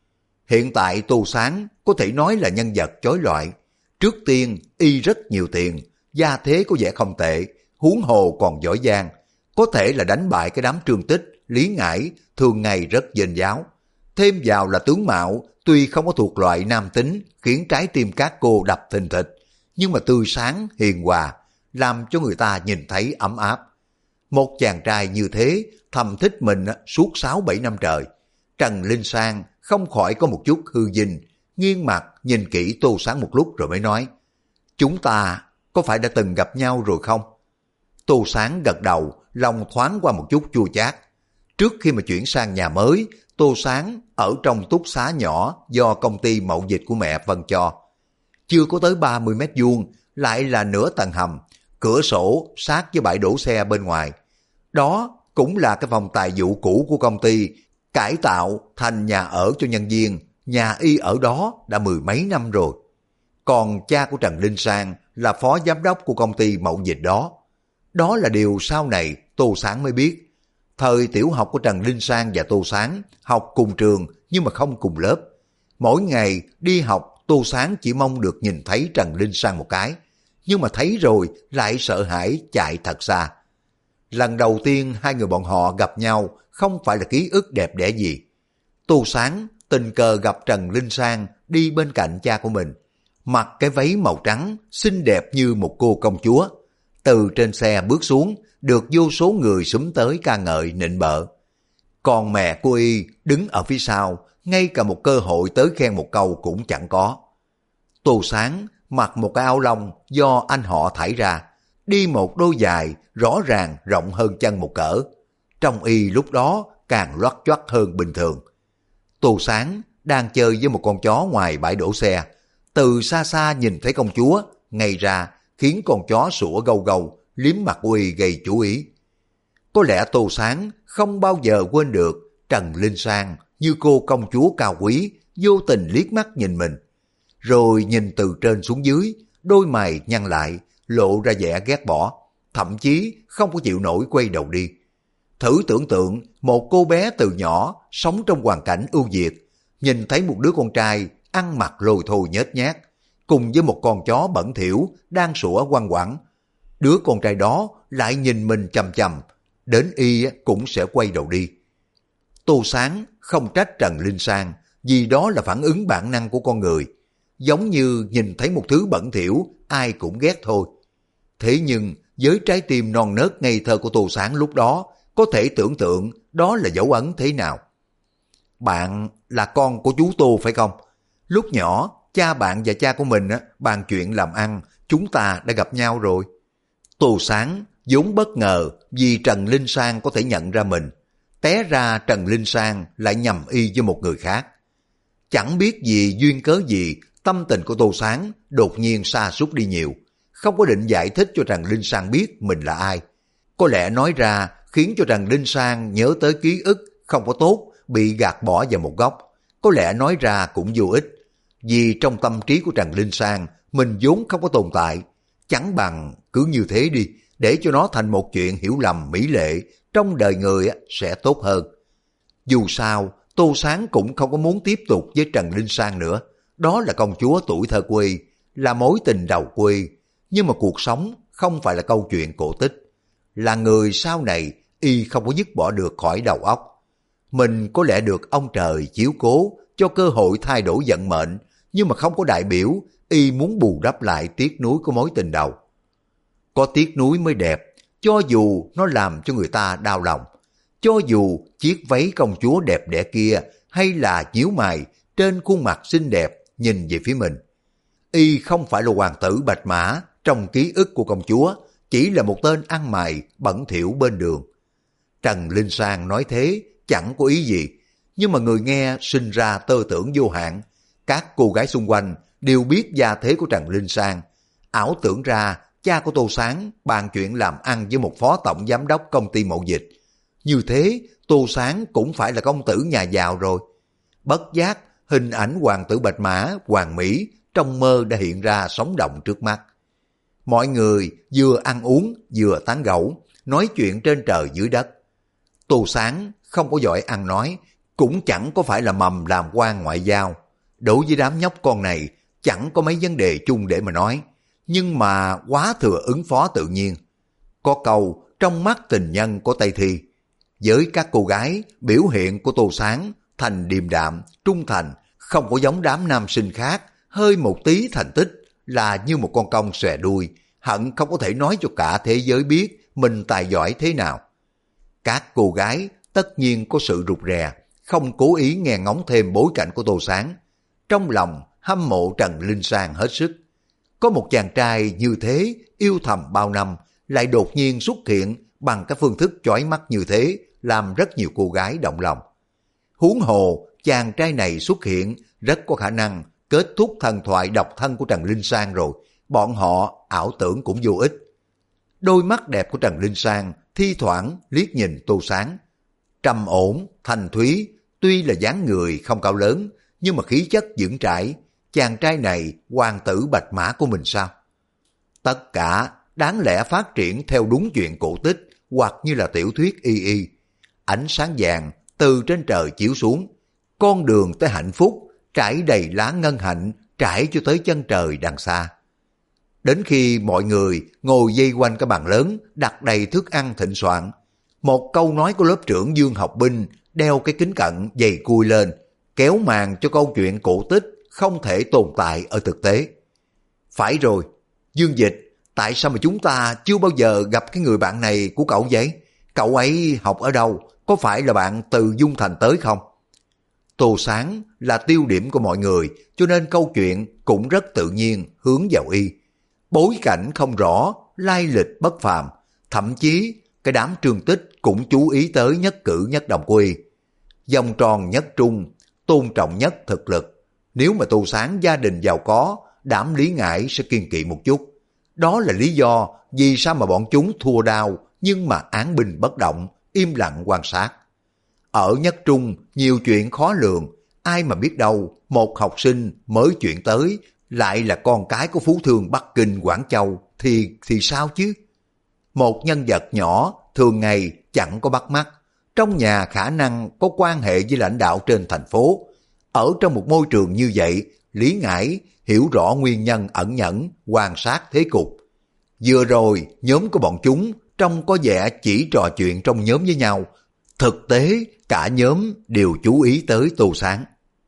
Hiện tại Tô Sáng có thể nói là nhân vật chói lọi. Trước tiên y rất nhiều tiền, gia thế có vẻ không tệ, huống hồ còn giỏi giang, có thể là đánh bại cái đám Trương Tích, Lý Ngải thường ngày rất dền giáo. Thêm vào là tướng mạo tuy không có thuộc loại nam tính khiến trái tim các cô đập thình thịch, nhưng mà tươi sáng, hiền hòa, làm cho người ta nhìn thấy ấm áp. Một chàng trai như thế thầm thích mình suốt 6-7 năm trời. Trần Linh Sang không khỏi có một chút hư vinh, nghiêng mặt nhìn kỹ Tô Sáng một lúc rồi mới nói, chúng ta có phải đã từng gặp nhau rồi không? Tô Sáng gật đầu, lòng thoáng qua một chút chua chát. Trước khi mà chuyển sang nhà mới, Tô Sáng ở trong túc xá nhỏ do công ty mậu dịch của mẹ phân cho. Chưa có tới 30 mét vuông, lại là nửa tầng hầm, cửa sổ sát với bãi đổ xe bên ngoài. Đó cũng là cái phòng tài vụ cũ của công ty, cải tạo thành nhà ở cho nhân viên, nhà y ở đó đã 10 mấy năm rồi. Còn cha của Trần Linh Sang là phó giám đốc của công ty mậu dịch đó. Đó là điều sau này Tô Sáng mới biết. Thời tiểu học của Trần Linh Sang và Tô Sáng học cùng trường nhưng mà không cùng lớp. Mỗi ngày đi học, Tô Sáng chỉ mong được nhìn thấy Trần Linh Sang một cái, nhưng mà thấy rồi lại sợ hãi chạy thật xa. Lần đầu tiên hai người bọn họ gặp nhau không phải là ký ức đẹp đẽ gì. Tô Sáng tình cờ gặp Trần Linh Sang đi bên cạnh cha của mình, mặc cái váy màu trắng xinh đẹp như một cô công chúa. Từ trên xe bước xuống, được vô số người xúm tới ca ngợi nịnh bợ. Còn mẹ của y đứng ở phía sau, ngay cả một cơ hội tới khen một câu cũng chẳng có. Tô Sáng mặc một cái áo lông do anh họ thải ra, đi một đôi giày rõ ràng rộng hơn chân một cỡ. Trong y lúc đó càng loắt choắt hơn bình thường. Tô Sáng đang chơi với một con chó ngoài bãi đổ xe. Từ xa xa nhìn thấy công chúa, ngay ra khiến con chó sủa gâu gâu, liếm mặt của y gây chú ý. Có lẽ Tô Sáng không bao giờ quên được Trần Linh Sang như cô công chúa cao quý, vô tình liếc mắt nhìn mình. Rồi nhìn từ trên xuống dưới, đôi mày nhăn lại, lộ ra vẻ ghét bỏ, thậm chí không có chịu nổi quay đầu đi. Thử tưởng tượng một cô bé từ nhỏ sống trong hoàn cảnh ưu việt, nhìn thấy một đứa con trai ăn mặc lôi thôi nhếch nhác, cùng với một con chó bẩn thỉu đang sủa quăng quẳng. Đứa con trai đó lại nhìn mình chằm chằm, đến y cũng sẽ quay đầu đi. Tô Sáng không trách Trần Linh Sang, vì đó là phản ứng bản năng của con người. Giống như nhìn thấy một thứ bẩn thỉu, ai cũng ghét thôi. Thế nhưng với trái tim non nớt ngây thơ của Tô Sáng lúc đó, có thể tưởng tượng đó là dấu ấn thế nào. Bạn là con của chú Tô phải không? Lúc nhỏ, cha bạn và cha của mình bàn chuyện làm ăn, chúng ta đã gặp nhau rồi. Tô Sáng vốn bất ngờ vì Trần Linh Sang có thể nhận ra mình. Té ra Trần Linh Sang lại nhầm y với một người khác. Chẳng biết vì duyên cớ gì, tâm tình của Tô Sáng đột nhiên sa sút đi nhiều. Không có định giải thích cho Trần Linh Sang biết mình là ai. Có lẽ nói ra khiến cho Trần Linh Sang nhớ tới ký ức không có tốt, bị gạt bỏ vào một góc. Có lẽ nói ra cũng vô ích. Vì trong tâm trí của Trần Linh Sang, mình vốn không có tồn tại. Chẳng bằng cứ như thế đi, để cho nó thành một chuyện hiểu lầm mỹ lệ trong đời người sẽ tốt hơn. Dù sao, Tô Sáng cũng không có muốn tiếp tục với Trần Linh Sang nữa. Đó là công chúa tuổi thơ quê, là mối tình đầu quê. Nhưng mà cuộc sống không phải là câu chuyện cổ tích. Là người sau này y không có dứt bỏ được khỏi đầu óc. Mình có lẽ được ông trời chiếu cố cho cơ hội thay đổi vận mệnh, nhưng mà không có đại biểu y muốn bù đắp lại tiếc nuối của mối tình đầu. Có tiếc nuối mới đẹp, cho dù nó làm cho người ta đau lòng. Cho dù chiếc váy công chúa đẹp đẽ kia hay là nhíu mày trên khuôn mặt xinh đẹp nhìn về phía mình. Y không phải là hoàng tử Bạch Mã trong ký ức của công chúa, chỉ là một tên ăn mày bẩn thỉu bên đường. Trần Linh Sang nói thế chẳng có ý gì, nhưng mà người nghe sinh ra tơ tưởng vô hạn. Các cô gái xung quanh đều biết gia thế của Trần Linh Sang, ảo tưởng ra cha của Tô Sáng bàn chuyện làm ăn với một phó tổng giám đốc công ty mậu dịch. Như thế Tô Sáng cũng phải là công tử nhà giàu rồi. Bất giác hình ảnh hoàng tử Bạch Mã, hoàng mỹ trong mơ đã hiện ra sống động trước mắt. Mọi người vừa ăn uống vừa tán gẫu, nói chuyện trên trời dưới đất. Tô Sáng không có giỏi ăn nói, cũng chẳng có phải là mầm làm quan ngoại giao. Đối với đám nhóc con này chẳng có mấy vấn đề chung để mà nói, nhưng mà quá thừa ứng phó tự nhiên. Có câu trong mắt tình nhân có Tây Thi. Với các cô gái, biểu hiện của Tô Sáng thành điềm đạm, trung thành, không có giống đám nam sinh khác, hơi một tí thành tích là như một con cong xòe đuôi, hận không có thể nói cho cả thế giới biết mình tài giỏi thế nào. Các cô gái tất nhiên có sự rụt rè, không cố ý nghe ngóng thêm bối cảnh của Tô Sáng. Trong lòng hâm mộ Trần Linh Sang hết sức. Có một chàng trai như thế yêu thầm bao năm, lại đột nhiên xuất hiện bằng cái phương thức chói mắt như thế, làm rất nhiều cô gái động lòng. Huống hồ, chàng trai này xuất hiện rất có khả năng kết thúc thần thoại độc thân của Trần Linh Sang rồi, bọn họ ảo tưởng cũng vô ích. Đôi mắt đẹp của Trần Linh Sang thi thoảng liếc nhìn Tô Sáng. Trầm ổn, thanh thúy, tuy là dáng người không cao lớn, nhưng mà khí chất vững chãi. Chàng trai này hoàng tử Bạch Mã của mình sao? Tất cả đáng lẽ phát triển theo đúng chuyện cổ tích hoặc như là tiểu thuyết y. Ánh sáng vàng từ trên trời chiếu xuống, con đường tới hạnh phúc trải đầy lá ngân hạnh, trải cho tới chân trời đằng xa. Đến khi mọi người ngồi vây quanh cái bàn lớn đặt đầy thức ăn thịnh soạn, một câu nói của lớp trưởng Dương Học Binh đeo cái kính cận dày cùi lên, kéo màn cho câu chuyện cổ tích không thể tồn tại ở thực tế. Phải rồi, Dương Dịch, tại sao mà chúng ta chưa bao giờ gặp cái người bạn này của cậu vậy? Cậu ấy học ở đâu? Có phải là bạn từ Dung Thành tới không? Tô Sáng là tiêu điểm của mọi người, cho nên câu chuyện cũng rất tự nhiên hướng vào y. Bối cảnh không rõ, lai lịch bất phàm, thậm chí cái đám Trương Tích cũng chú ý tới nhất cử nhất động của y. Vòng tròn nhất trung, tôn trọng nhất thực lực. Nếu mà Tô Sáng gia đình giàu có, đám Lý Ngải sẽ kiên kỵ một chút. Đó là lý do vì sao mà bọn chúng thua đao nhưng mà án binh bất động, im lặng quan sát. Ở nhất trung nhiều chuyện khó lường, ai mà biết đâu một học sinh mới chuyển tới lại là con cái của phú thương Bắc Kinh Quảng Châu thì sao chứ? Một nhân vật nhỏ thường ngày chẳng có bắt mắt, trong nhà khả năng có quan hệ với lãnh đạo trên thành phố. Ở trong một môi trường như vậy, Lý Ngải hiểu rõ nguyên nhân ẩn nhẫn, quan sát thế cục. Vừa rồi, nhóm của bọn chúng trông có vẻ chỉ trò chuyện trong nhóm với nhau. Thực tế, cả nhóm đều chú ý tới Tô Sáng.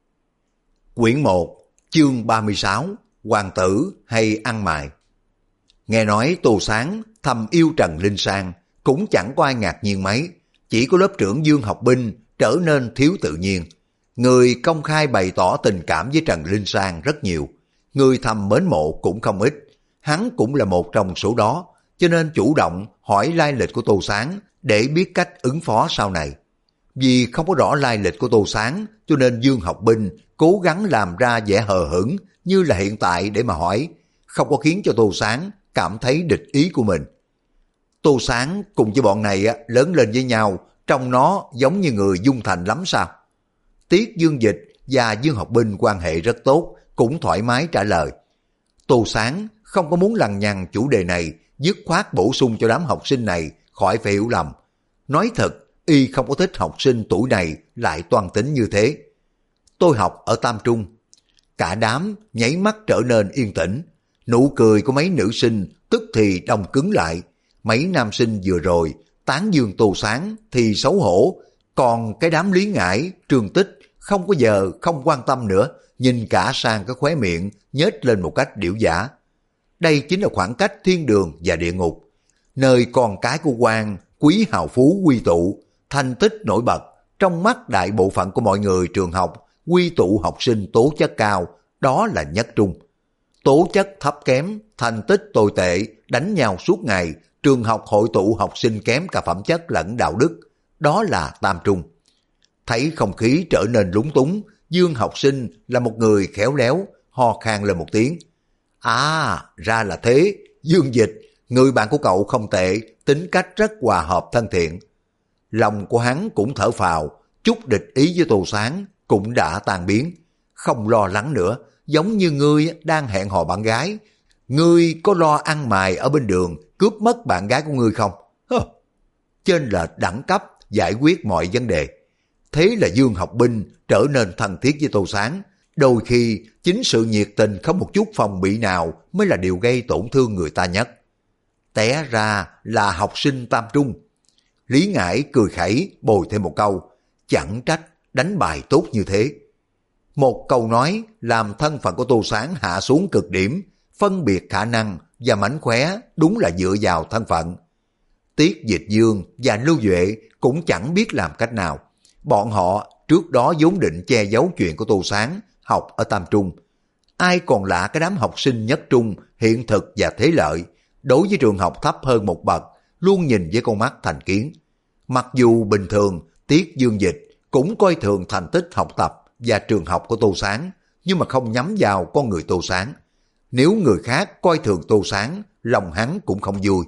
Quyển 1, chương 36, Hoàng tử hay ăn mày? Nghe nói Tô Sáng thầm yêu Trần Linh Sang, cũng chẳng có ai ngạc nhiên mấy. Chỉ có lớp trưởng Dương Học Binh trở nên thiếu tự nhiên. Người công khai bày tỏ tình cảm với Trần Linh Sang rất nhiều. Người thầm mến mộ cũng không ít. Hắn cũng là một trong số đó, cho nên chủ động hỏi lai lịch của Tô Sáng để biết cách ứng phó sau này. Vì không có rõ lai lịch của Tô Sáng, cho nên Dương Học Binh cố gắng làm ra vẻ hờ hững như là hiện tại để mà hỏi, không có khiến cho Tô Sáng cảm thấy địch ý của mình. Tô Sáng cùng với bọn này lớn lên với nhau, trông nó giống như người dung thành lắm sao? Tiết Dương Dịch và Dương Học Binh quan hệ rất tốt, cũng thoải mái trả lời. Tô Sáng không có muốn lằng nhằng chủ đề này, dứt khoát bổ sung cho đám học sinh này khỏi phải hiểu lầm. Nói thật, y không có thích học sinh tuổi này lại toan tính như thế. Tôi học ở Tam Trung. Cả đám nháy mắt trở nên yên tĩnh. Nụ cười của mấy nữ sinh tức thì đông cứng lại. Mấy nam sinh vừa rồi tán dương Tô Sáng thì xấu hổ. Còn cái đám Lý Ngải, Trương Tích không có giờ không quan tâm nữa, nhìn cả sang cái khóe miệng nhếch lên một cách điểu giả. Đây chính là khoảng cách thiên đường và địa ngục, nơi con cái của quan quý hào phú quy tụ, thành tích nổi bật. Trong mắt đại bộ phận của mọi người trường học, quy tụ học sinh tố chất cao, đó là nhất trung. Tố chất thấp kém, thành tích tồi tệ, đánh nhau suốt ngày, trường học hội tụ học sinh kém cả phẩm chất lẫn đạo đức, đó là tam trung. Thấy không khí trở nên lúng túng, Dương học sinh là một người khéo léo, ho khan lên một tiếng. À, ra là thế, Dương Dịch, người bạn của cậu không tệ, tính cách rất hòa hợp thân thiện. Lòng của hắn cũng thở phào, chút địch ý với Tô Sáng cũng đã tan biến. Không lo lắng nữa, giống như ngươi đang hẹn hò bạn gái. Ngươi có lo ăn mày ở bên đường cướp mất bạn gái của ngươi không? Trên lệch đẳng cấp giải quyết mọi vấn đề. Thế là Dương Học Binh trở nên thân thiết với Tô Sáng. Đôi khi chính sự nhiệt tình không một chút phòng bị nào mới là điều gây tổn thương người ta nhất. Té ra là học sinh tam trung. Lý Ngải cười khẩy bồi thêm một câu, chẳng trách đánh bài tốt như thế. Một câu nói làm thân phận của Tô Sáng hạ xuống cực điểm, phân biệt khả năng và mánh khóe đúng là dựa vào thân phận. Tiết Dịch Dương và Lưu Duệ cũng chẳng biết làm cách nào. Bọn họ trước đó vốn định che giấu chuyện của Tô Sáng học ở Tam Trung. Ai còn lạ cái đám học sinh nhất trung, hiện thực và thế lợi, đối với trường học thấp hơn một bậc, luôn nhìn với con mắt thành kiến. Mặc dù bình thường Tiết Dương Dịch cũng coi thường thành tích học tập và trường học của Tô Sáng, nhưng mà không nhắm vào con người Tô Sáng. Nếu người khác coi thường Tô Sáng, lòng hắn cũng không vui.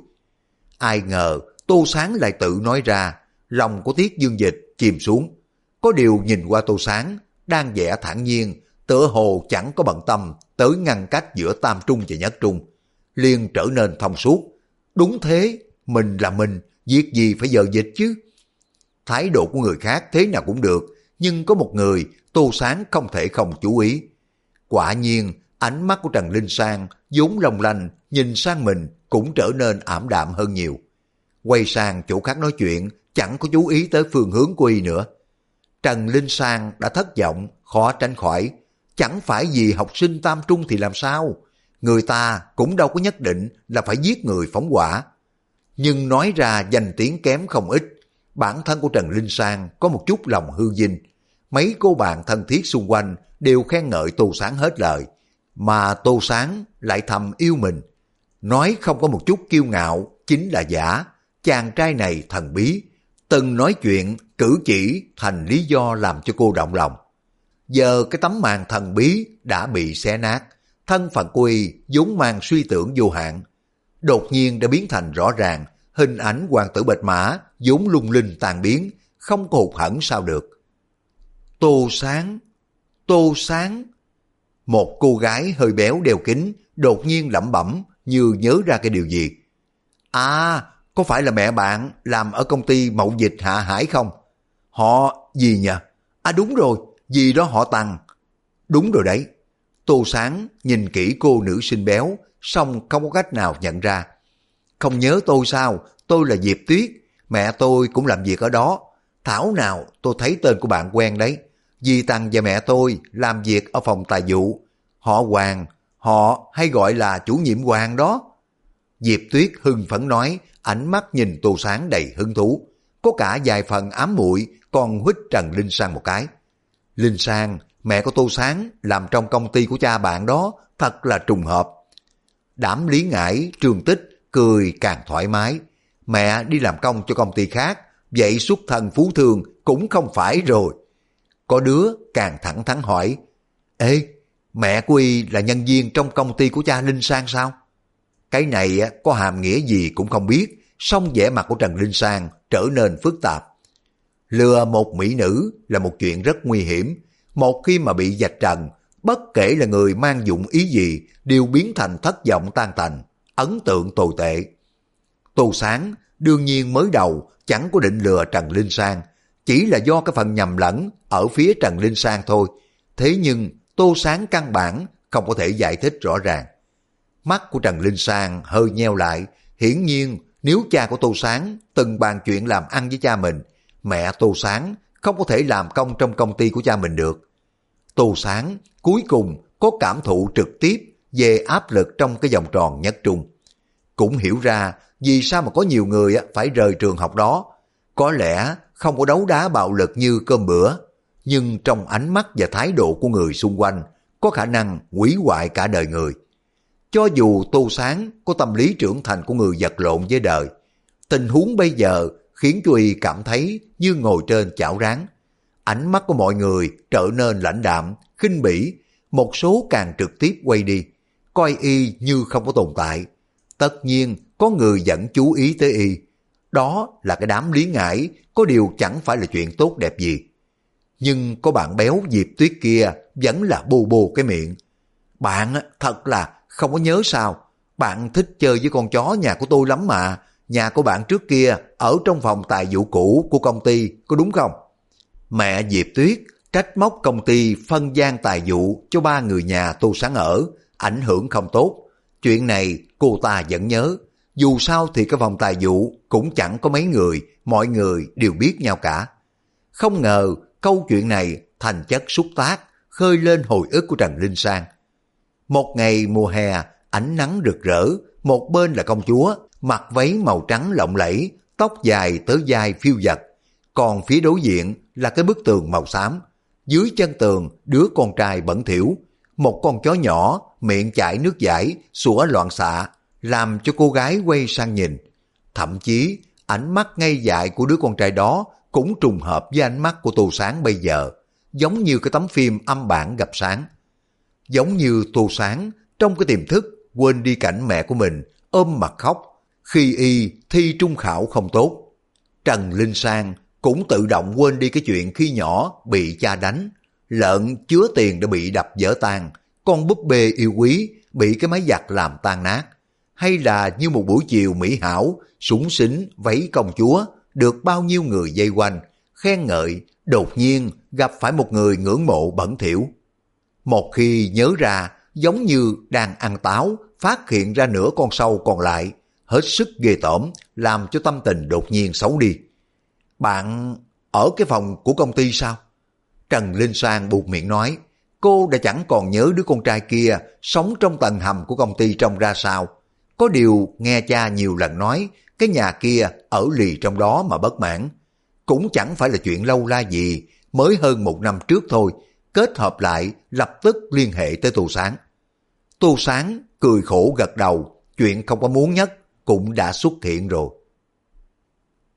Ai ngờ Tô Sáng lại tự nói ra, lòng của Tiết Dương Dịch chìm xuống. Có điều nhìn qua Tô Sáng, đang vẻ thản nhiên, tựa hồ chẳng có bận tâm tới ngăn cách giữa Tam Trung và Nhất Trung. Liền trở nên thông suốt. Đúng thế, mình là mình, việc gì phải dờ dịch chứ? Thái độ của người khác thế nào cũng được, nhưng có một người Tô Sáng không thể không chú ý. Quả nhiên, ánh mắt của Trần Linh Sang vốn long lanh, nhìn sang mình cũng trở nên ảm đạm hơn nhiều. Quay sang chỗ khác nói chuyện, chẳng có chú ý tới phương hướng của y nữa. Trần Linh Sang đã thất vọng, khó tránh khỏi. Chẳng phải vì học sinh Tam Trung thì làm sao? Người ta cũng đâu có nhất định là phải giết người phóng hỏa. Nhưng nói ra danh tiếng kém không ít. Bản thân của Trần Linh Sang có một chút lòng hư vinh. Mấy cô bạn thân thiết xung quanh đều khen ngợi Tô Sáng hết lời. Mà Tô Sáng lại thầm yêu mình. Nói không có một chút kiêu ngạo chính là giả. chàng trai này thần bí, từng nói chuyện, cử chỉ thành lý do làm cho cô động lòng. Giờ cái tấm màn thần bí đã bị xé nát, thân phận của y vốn mang suy tưởng vô hạn, đột nhiên đã biến thành rõ ràng, hình ảnh hoàng tử bạch mã vốn lung linh tan biến, không có hụt hẫng sao được. Tô Sáng, Tô Sáng. Một cô gái hơi béo đeo kính, đột nhiên lẩm bẩm như nhớ ra cái điều gì. À, có phải là mẹ bạn làm ở công ty mậu dịch Hạ Hải không? Họ gì nhỉ? À đúng rồi, gì đó họ Tằng. Đúng rồi đấy. Tô Sáng nhìn kỹ cô nữ sinh béo, xong không có cách nào nhận ra. Không nhớ tôi sao? Tôi là Diệp Tuyết, mẹ tôi cũng làm việc ở đó. Thảo nào tôi thấy tên của bạn quen đấy. Dì Tằng và mẹ tôi làm việc ở phòng tài vụ. Họ Hoàng, họ hay gọi là chủ nhiệm Hoàng đó. Diệp Tuyết hưng phấn nói, ánh mắt nhìn Tô Sáng đầy hứng thú. Có cả vài phần ám muội, còn huýt Trần Linh Sang một cái. Linh Sang, mẹ của Tô Sáng làm trong công ty của cha bạn đó, thật là trùng hợp. Đám Lý Ngải, Trường Tích cười càng thoải mái. Mẹ đi làm công cho công ty khác, vậy xuất thân phú thương cũng không phải rồi. Có đứa càng thẳng thắn hỏi, ê, mẹ của y là nhân viên trong công ty của cha Linh Sang sao? Cái này có hàm nghĩa gì cũng không biết, song vẻ mặt của Trần Linh Sang trở nên phức tạp. Lừa một mỹ nữ là một chuyện rất nguy hiểm, một khi mà bị vạch trần, bất kể là người mang dụng ý gì đều biến thành thất vọng tan tành, ấn tượng tồi tệ. Tô Sáng đương nhiên mới đầu chẳng có định lừa Trần Linh Sang, chỉ là do cái phần nhầm lẫn ở phía Trần Linh Sang thôi. Thế nhưng Tô Sáng căn bản không có thể giải thích rõ ràng. Mắt của Trần Linh Sang hơi nheo lại, hiển nhiên nếu cha của Tô Sáng từng bàn chuyện làm ăn với cha mình, mẹ Tô Sáng không có thể làm công trong công ty của cha mình được. Tô Sáng cuối cùng có cảm thụ trực tiếp về áp lực trong cái vòng tròn nhất trung. Cũng hiểu ra vì sao mà có nhiều người phải rời trường học đó. Có lẽ không có đấu đá bạo lực như cơm bữa, nhưng trong ánh mắt và thái độ của người xung quanh có khả năng hủy hoại cả đời người. Cho dù Tô Sáng có tâm lý trưởng thành của người vật lộn với đời, tình huống bây giờ khiến cho y cảm thấy như ngồi trên chảo rán. Ánh mắt của mọi người trở nên lãnh đạm, khinh bỉ, một số càng trực tiếp quay đi, coi y như không có tồn tại. Tất nhiên có người vẫn chú ý tới y, đó là cái đám Lý Ngải, có điều chẳng phải là chuyện tốt đẹp gì. Nhưng có bạn béo Diệp Tuyết kia vẫn là bô bô cái miệng. Bạn thật là không có nhớ sao, bạn thích chơi với con chó nhà của tôi lắm mà, nhà của bạn trước kia ở trong phòng tài vụ cũ của công ty, có đúng không? Mẹ Diệp Tuyết trách móc công ty phân gian tài vụ cho 3 người nhà Tô Sáng ở, ảnh hưởng không tốt. Chuyện này cô ta vẫn nhớ, dù sao thì cái phòng tài vụ cũng chẳng có mấy người, mọi người đều biết nhau cả. Không ngờ câu chuyện này thành chất xúc tác, khơi lên hồi ức của Trần Linh Sang. Một ngày mùa hè, ánh nắng rực rỡ, một bên là công chúa, mặc váy màu trắng lộng lẫy, tóc dài tới vai phiêu dật. Còn phía đối diện là cái bức tường màu xám. Dưới chân tường, đứa con trai bẩn thỉu, một con chó nhỏ, miệng chảy nước dãi, sủa loạn xạ, làm cho cô gái quay sang nhìn. Thậm chí, ánh mắt ngây dại của đứa con trai đó cũng trùng hợp với ánh mắt của Tô Sáng bây giờ, giống như cái tấm phim âm bản gặp sáng. Giống như Tô Sáng trong cái tiềm thức quên đi cảnh mẹ của mình ôm mặt khóc khi y thi trung khảo không tốt. Trần Linh Sang cũng tự động quên đi cái chuyện khi nhỏ bị cha đánh, lợn chứa tiền đã bị đập vỡ tan, con búp bê yêu quý bị cái máy giặt làm tan nát, hay là như một buổi chiều mỹ hảo, súng xính váy công chúa được bao nhiêu người vây quanh, khen ngợi, đột nhiên gặp phải một người ngưỡng mộ bẩn thỉu. Một khi nhớ ra, giống như đang ăn táo, phát hiện ra nửa con sâu còn lại, hết sức ghê tởm, làm cho tâm tình đột nhiên xấu đi. Bạn ở cái phòng của công ty sao? Trần Linh Sang buột miệng nói, cô đã chẳng còn nhớ đứa con trai kia sống trong tầng hầm của công ty trông ra sao. Có điều nghe cha nhiều lần nói, cái nhà kia ở lì trong đó mà bất mãn. Cũng chẳng phải là chuyện lâu la gì, mới hơn 1 năm trước thôi, kết hợp lại lập tức liên hệ tới Tô Sáng. Tô Sáng cười khổ gật đầu, chuyện không có muốn nhất cũng đã xuất hiện rồi.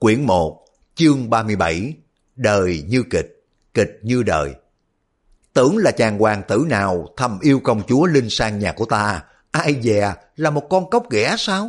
Quyển 1, chương 37, đời như kịch, kịch như đời. Tưởng là chàng hoàng tử nào thầm yêu công chúa Linh Sang nhà của ta, ai dè là một con cóc ghẻ sao?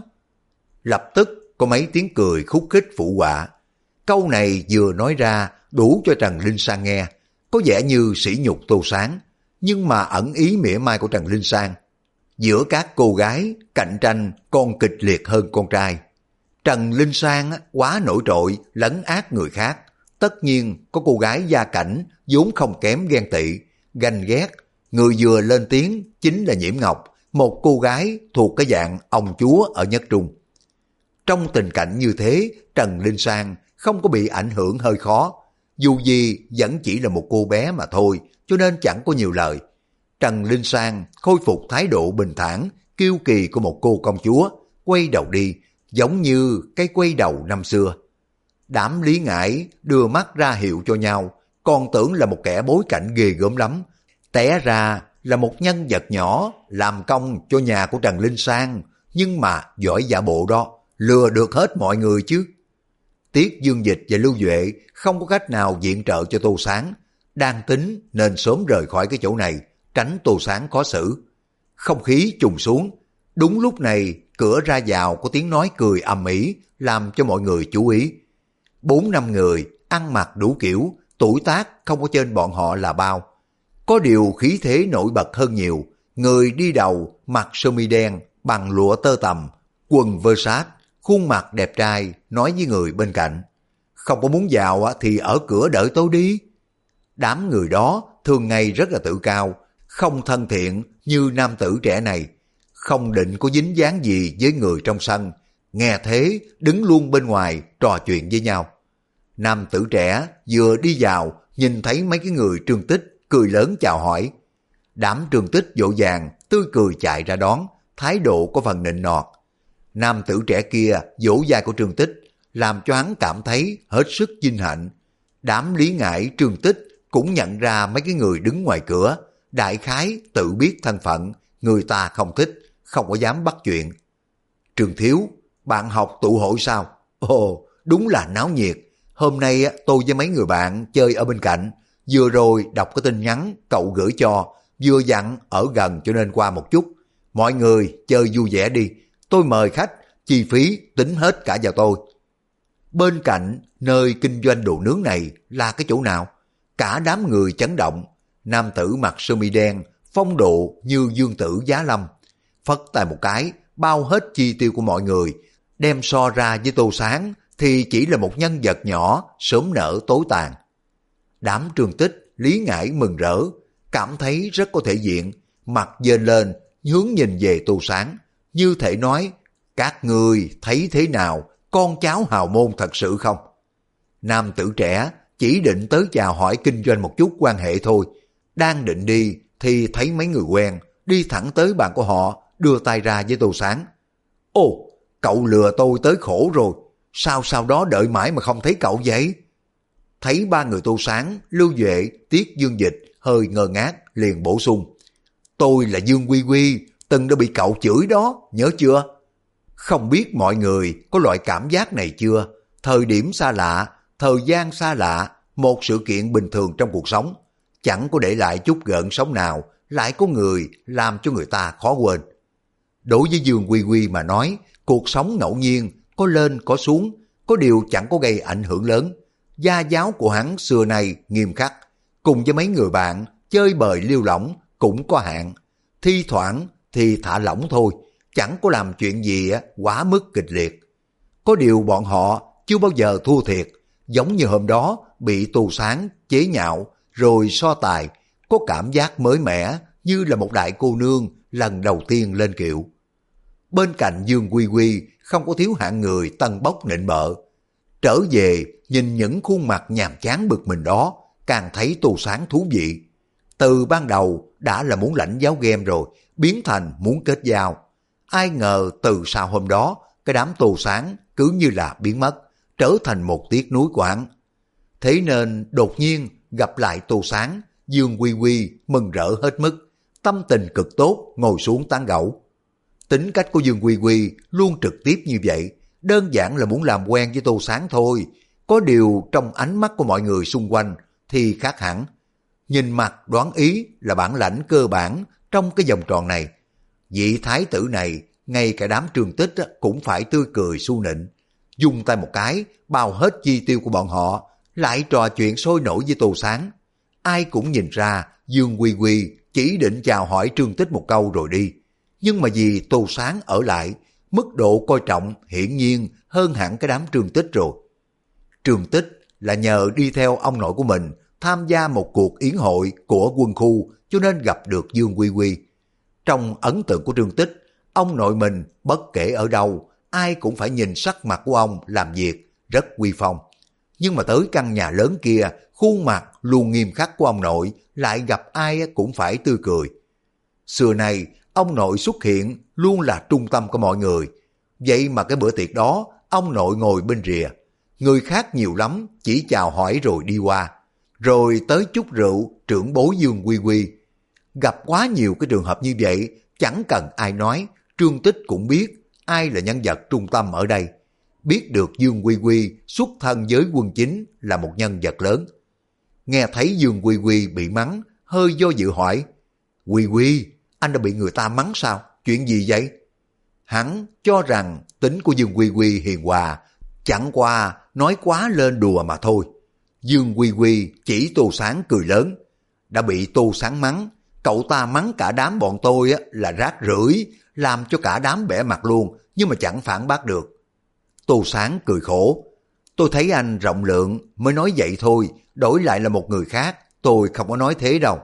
Lập tức có mấy tiếng cười khúc khích phụ họa. Câu này vừa nói ra đủ cho Trần Linh Sang nghe, có vẻ như sỉ nhục Tô Sáng, nhưng mà ẩn ý mỉa mai của Trần Linh Sang. Giữa các cô gái, cạnh tranh còn kịch liệt hơn con trai. Trần Linh Sang quá nổi trội, lấn át người khác. Tất nhiên có cô gái gia cảnh vốn không kém ghen tị, ganh ghét. Người vừa lên tiếng chính là Nhiễm Ngọc, một cô gái thuộc cái dạng ông chúa ở Nhất Trung. Trong tình cảnh như thế, Trần Linh Sang không có bị ảnh hưởng hơi khó. Dù gì vẫn chỉ là một cô bé mà thôi, cho nên chẳng có nhiều lời. Trần Linh Sang khôi phục thái độ bình thản, kiêu kỳ của một cô công chúa, quay đầu đi, giống như cái quay đầu năm xưa. Đám Lý Ngải đưa mắt ra hiệu cho nhau, còn tưởng là một kẻ bối cảnh ghê gớm lắm. Té ra là một nhân vật nhỏ làm công cho nhà của Trần Linh Sang, nhưng mà giỏi giả bộ đó, lừa được hết mọi người chứ. Tiết Dương Dịch và Lưu Duệ không có cách nào viện trợ cho Tô Sáng, đang tính nên sớm rời khỏi cái chỗ này, tránh Tô Sáng khó xử. Không khí trùng xuống, đúng lúc này cửa ra vào có tiếng nói cười ầm ĩ làm cho mọi người chú ý. 4-5 người ăn mặc đủ kiểu, tuổi tác không có trên bọn họ là bao. Có điều khí thế nổi bật hơn nhiều, người đi đầu mặc sơ mi đen bằng lụa tơ tằm, quần Versace, khuôn mặt đẹp trai, nói với người bên cạnh: không có muốn vào thì ở cửa đợi tôi đi. Đám người đó thường ngày rất là tự cao, không thân thiện như nam tử trẻ này, không định có dính dáng gì với người trong sân, nghe thế đứng luôn bên ngoài trò chuyện với nhau. Nam tử trẻ vừa đi vào nhìn thấy mấy cái người Trương Tích, cười lớn chào hỏi. Đám Trương Tích vội vàng tươi cười chạy ra đón, thái độ có phần nịnh nọt. Nam tử trẻ kia vỗ vai của Trương Tích, làm cho hắn cảm thấy hết sức vinh hạnh. Đám Lý Ngải Trương Tích cũng nhận ra mấy cái người đứng ngoài cửa, đại khái tự biết thân phận, người ta không thích, không có dám bắt chuyện. Trương Thiếu, bạn học tụ hội sao? Ồ, đúng là náo nhiệt. Hôm nay tôi với mấy người bạn chơi ở bên cạnh, vừa rồi đọc cái tin nhắn cậu gửi cho, vừa dặn ở gần cho nên qua một chút. Mọi người chơi vui vẻ đi, tôi mời khách, chi phí tính hết cả vào tôi. Bên cạnh nơi kinh doanh đồ nướng này là cái chỗ nào? Cả đám người chấn động. Nam tử mặc sơ mi đen, phong độ như dương tử Giá Lâm, phất tay một cái bao hết chi tiêu của mọi người, đem so ra với Tô Sáng thì chỉ là một nhân vật nhỏ sớm nở tối tàn. Đám Trương Tích, Lý Ngải mừng rỡ, cảm thấy rất có thể diện, mặt dên lên hướng nhìn về Tô Sáng, như thể nói: các người thấy thế nào, con cháu hào môn thật sự không? Nam tử trẻ chỉ định tới chào hỏi kinh doanh một chút quan hệ thôi, đang định đi thì thấy mấy người quen đi thẳng tới bàn của họ, đưa tay ra với Tô Sáng. Ồ, cậu lừa tôi tới khổ rồi, sao sau đó đợi mãi mà không thấy cậu vậy? Thấy ba người Tô Sáng, Lưu Duệ, Tiết Dương Dịch hơi ngơ ngác, liền bổ sung: tôi là Dương Quy Quy, từng đã bị cậu chửi đó, nhớ chưa? Không biết mọi người có loại cảm giác này chưa? Thời điểm xa lạ, thời gian xa lạ, một sự kiện bình thường trong cuộc sống, chẳng có để lại chút gợn sóng nào, lại có người làm cho người ta khó quên. Đối với Dương Quy Quy mà nói, cuộc sống ngẫu nhiên, có lên có xuống, có điều chẳng có gây ảnh hưởng lớn. Gia giáo của hắn xưa nay nghiêm khắc, cùng với mấy người bạn chơi bời liêu lỏng cũng có hạn. Thi thoảng thì thả lỏng thôi, chẳng có làm chuyện gì quá mức kịch liệt. Có điều bọn họ chưa bao giờ thua thiệt, giống như hôm đó bị Tô Sáng chế nhạo rồi so tài, có cảm giác mới mẻ như là một đại cô nương lần đầu tiên lên kiệu. Bên cạnh Dương Quy Quy không có thiếu hạng người tân bốc nịnh bợ. Trở về nhìn những khuôn mặt nhàm chán bực mình đó, càng thấy Tô Sáng thú vị. Từ ban đầu đã là muốn lãnh giáo game rồi, biến thành muốn kết giao. Ai ngờ từ sau hôm đó, cái đám Tô Sáng cứ như là biến mất, trở thành một tiếc nuối của hắn. Thế nên đột nhiên gặp lại Tô Sáng, Dương Quy Quy mừng rỡ hết mức, tâm tình cực tốt ngồi xuống tán gẫu. Tính cách của Dương Quy Quy luôn trực tiếp như vậy, đơn giản là muốn làm quen với Tô Sáng thôi. Có điều trong ánh mắt của mọi người xung quanh thì khác hẳn. Nhìn mặt đoán ý là bản lãnh cơ bản trong cái vòng tròn này. Vị thái tử này, ngay cả đám Trương Tích cũng phải tươi cười su nịnh. Dùng tay một cái, bao hết chi tiêu của bọn họ, lại trò chuyện sôi nổi với Tô Sáng. Ai cũng nhìn ra Dương Quy Quy chỉ định chào hỏi Trương Tích một câu rồi đi. Nhưng mà vì Tô Sáng ở lại, mức độ coi trọng hiển nhiên hơn hẳn cái đám Trương Tích rồi. Trương Tích là nhờ đi theo ông nội của mình tham gia một cuộc yến hội của quân khu cho nên gặp được Dương Quy Quy. Trong ấn tượng của Trương Tích, ông nội mình bất kể ở đâu, ai cũng phải nhìn sắc mặt của ông làm việc rất uy phong. Nhưng mà tới căn nhà lớn kia, khuôn mặt luôn nghiêm khắc của ông nội lại gặp ai cũng phải tươi cười. Xưa nay, ông nội xuất hiện luôn là trung tâm của mọi người. Vậy mà cái bữa tiệc đó, ông nội ngồi bên rìa. Người khác nhiều lắm, chỉ chào hỏi rồi đi qua. Rồi tới chút rượu, trưởng bối Dương Quy Quy. Gặp quá nhiều cái trường hợp như vậy, chẳng cần ai nói, Trương Tích cũng biết ai là nhân vật trung tâm ở đây. Biết được Dương Quy Quy xuất thân với quân chính là một nhân vật lớn. Nghe thấy Dương Quy Quy bị mắng, hơi do dự hỏi, Quy Quy, anh đã bị người ta mắng sao? Chuyện gì vậy? Hắn cho rằng tính của Dương Quy Quy hiền hòa, chẳng qua nói quá lên đùa mà thôi. Dương Quy Quy chỉ Tô Sáng cười lớn, đã bị Tô Sáng mắng, cậu ta mắng cả đám bọn tôi là rác rưởi, làm cho cả đám bẻ mặt luôn, nhưng mà chẳng phản bác được. Tô Sáng cười khổ, tôi thấy anh rộng lượng mới nói vậy thôi, đổi lại là một người khác, tôi không có nói thế đâu.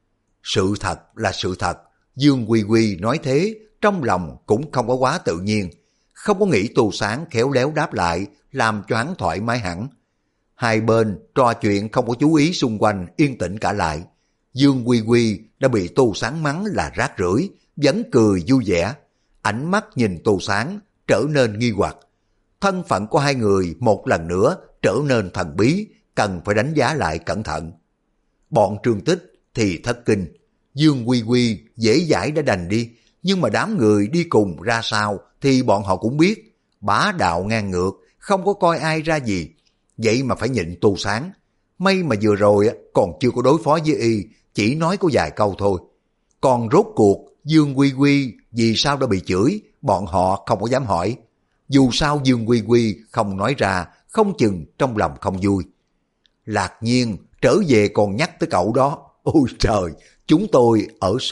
Sự thật là sự thật, Dương Quy Quy nói thế, trong lòng cũng không có quá tự nhiên, không có nghĩ Tô Sáng khéo léo đáp lại, làm cho hắn thoải mái hẳn. Hai bên trò chuyện không có chú ý xung quanh, yên tĩnh cả lại. Dương Quy Quy đã bị Tô Sáng mắng là rác rưởi, vẫn cười vui vẻ. Ánh mắt nhìn Tô Sáng trở nên nghi hoặc. Thân phận của hai người một lần nữa trở nên thần bí, cần phải đánh giá lại cẩn thận. Bọn Trương Tích thì thất kinh. Dương Quy Quy dễ dãi đã đành đi, nhưng mà đám người đi cùng ra sao thì bọn họ cũng biết. Bá đạo ngang ngược, không có coi ai ra gì. Vậy mà phải nhịn Tô Sáng. May mà vừa rồi còn chưa có đối phó với y, chỉ nói có vài câu thôi. Còn rốt cuộc Dương Quy Quy vì sao đã bị chửi, bọn họ không có dám hỏi. Dù sao Dương Quy Quy không nói ra, không chừng trong lòng không vui. Lạc Nhiên trở về còn nhắc tới cậu đó. Ôi trời, chúng tôi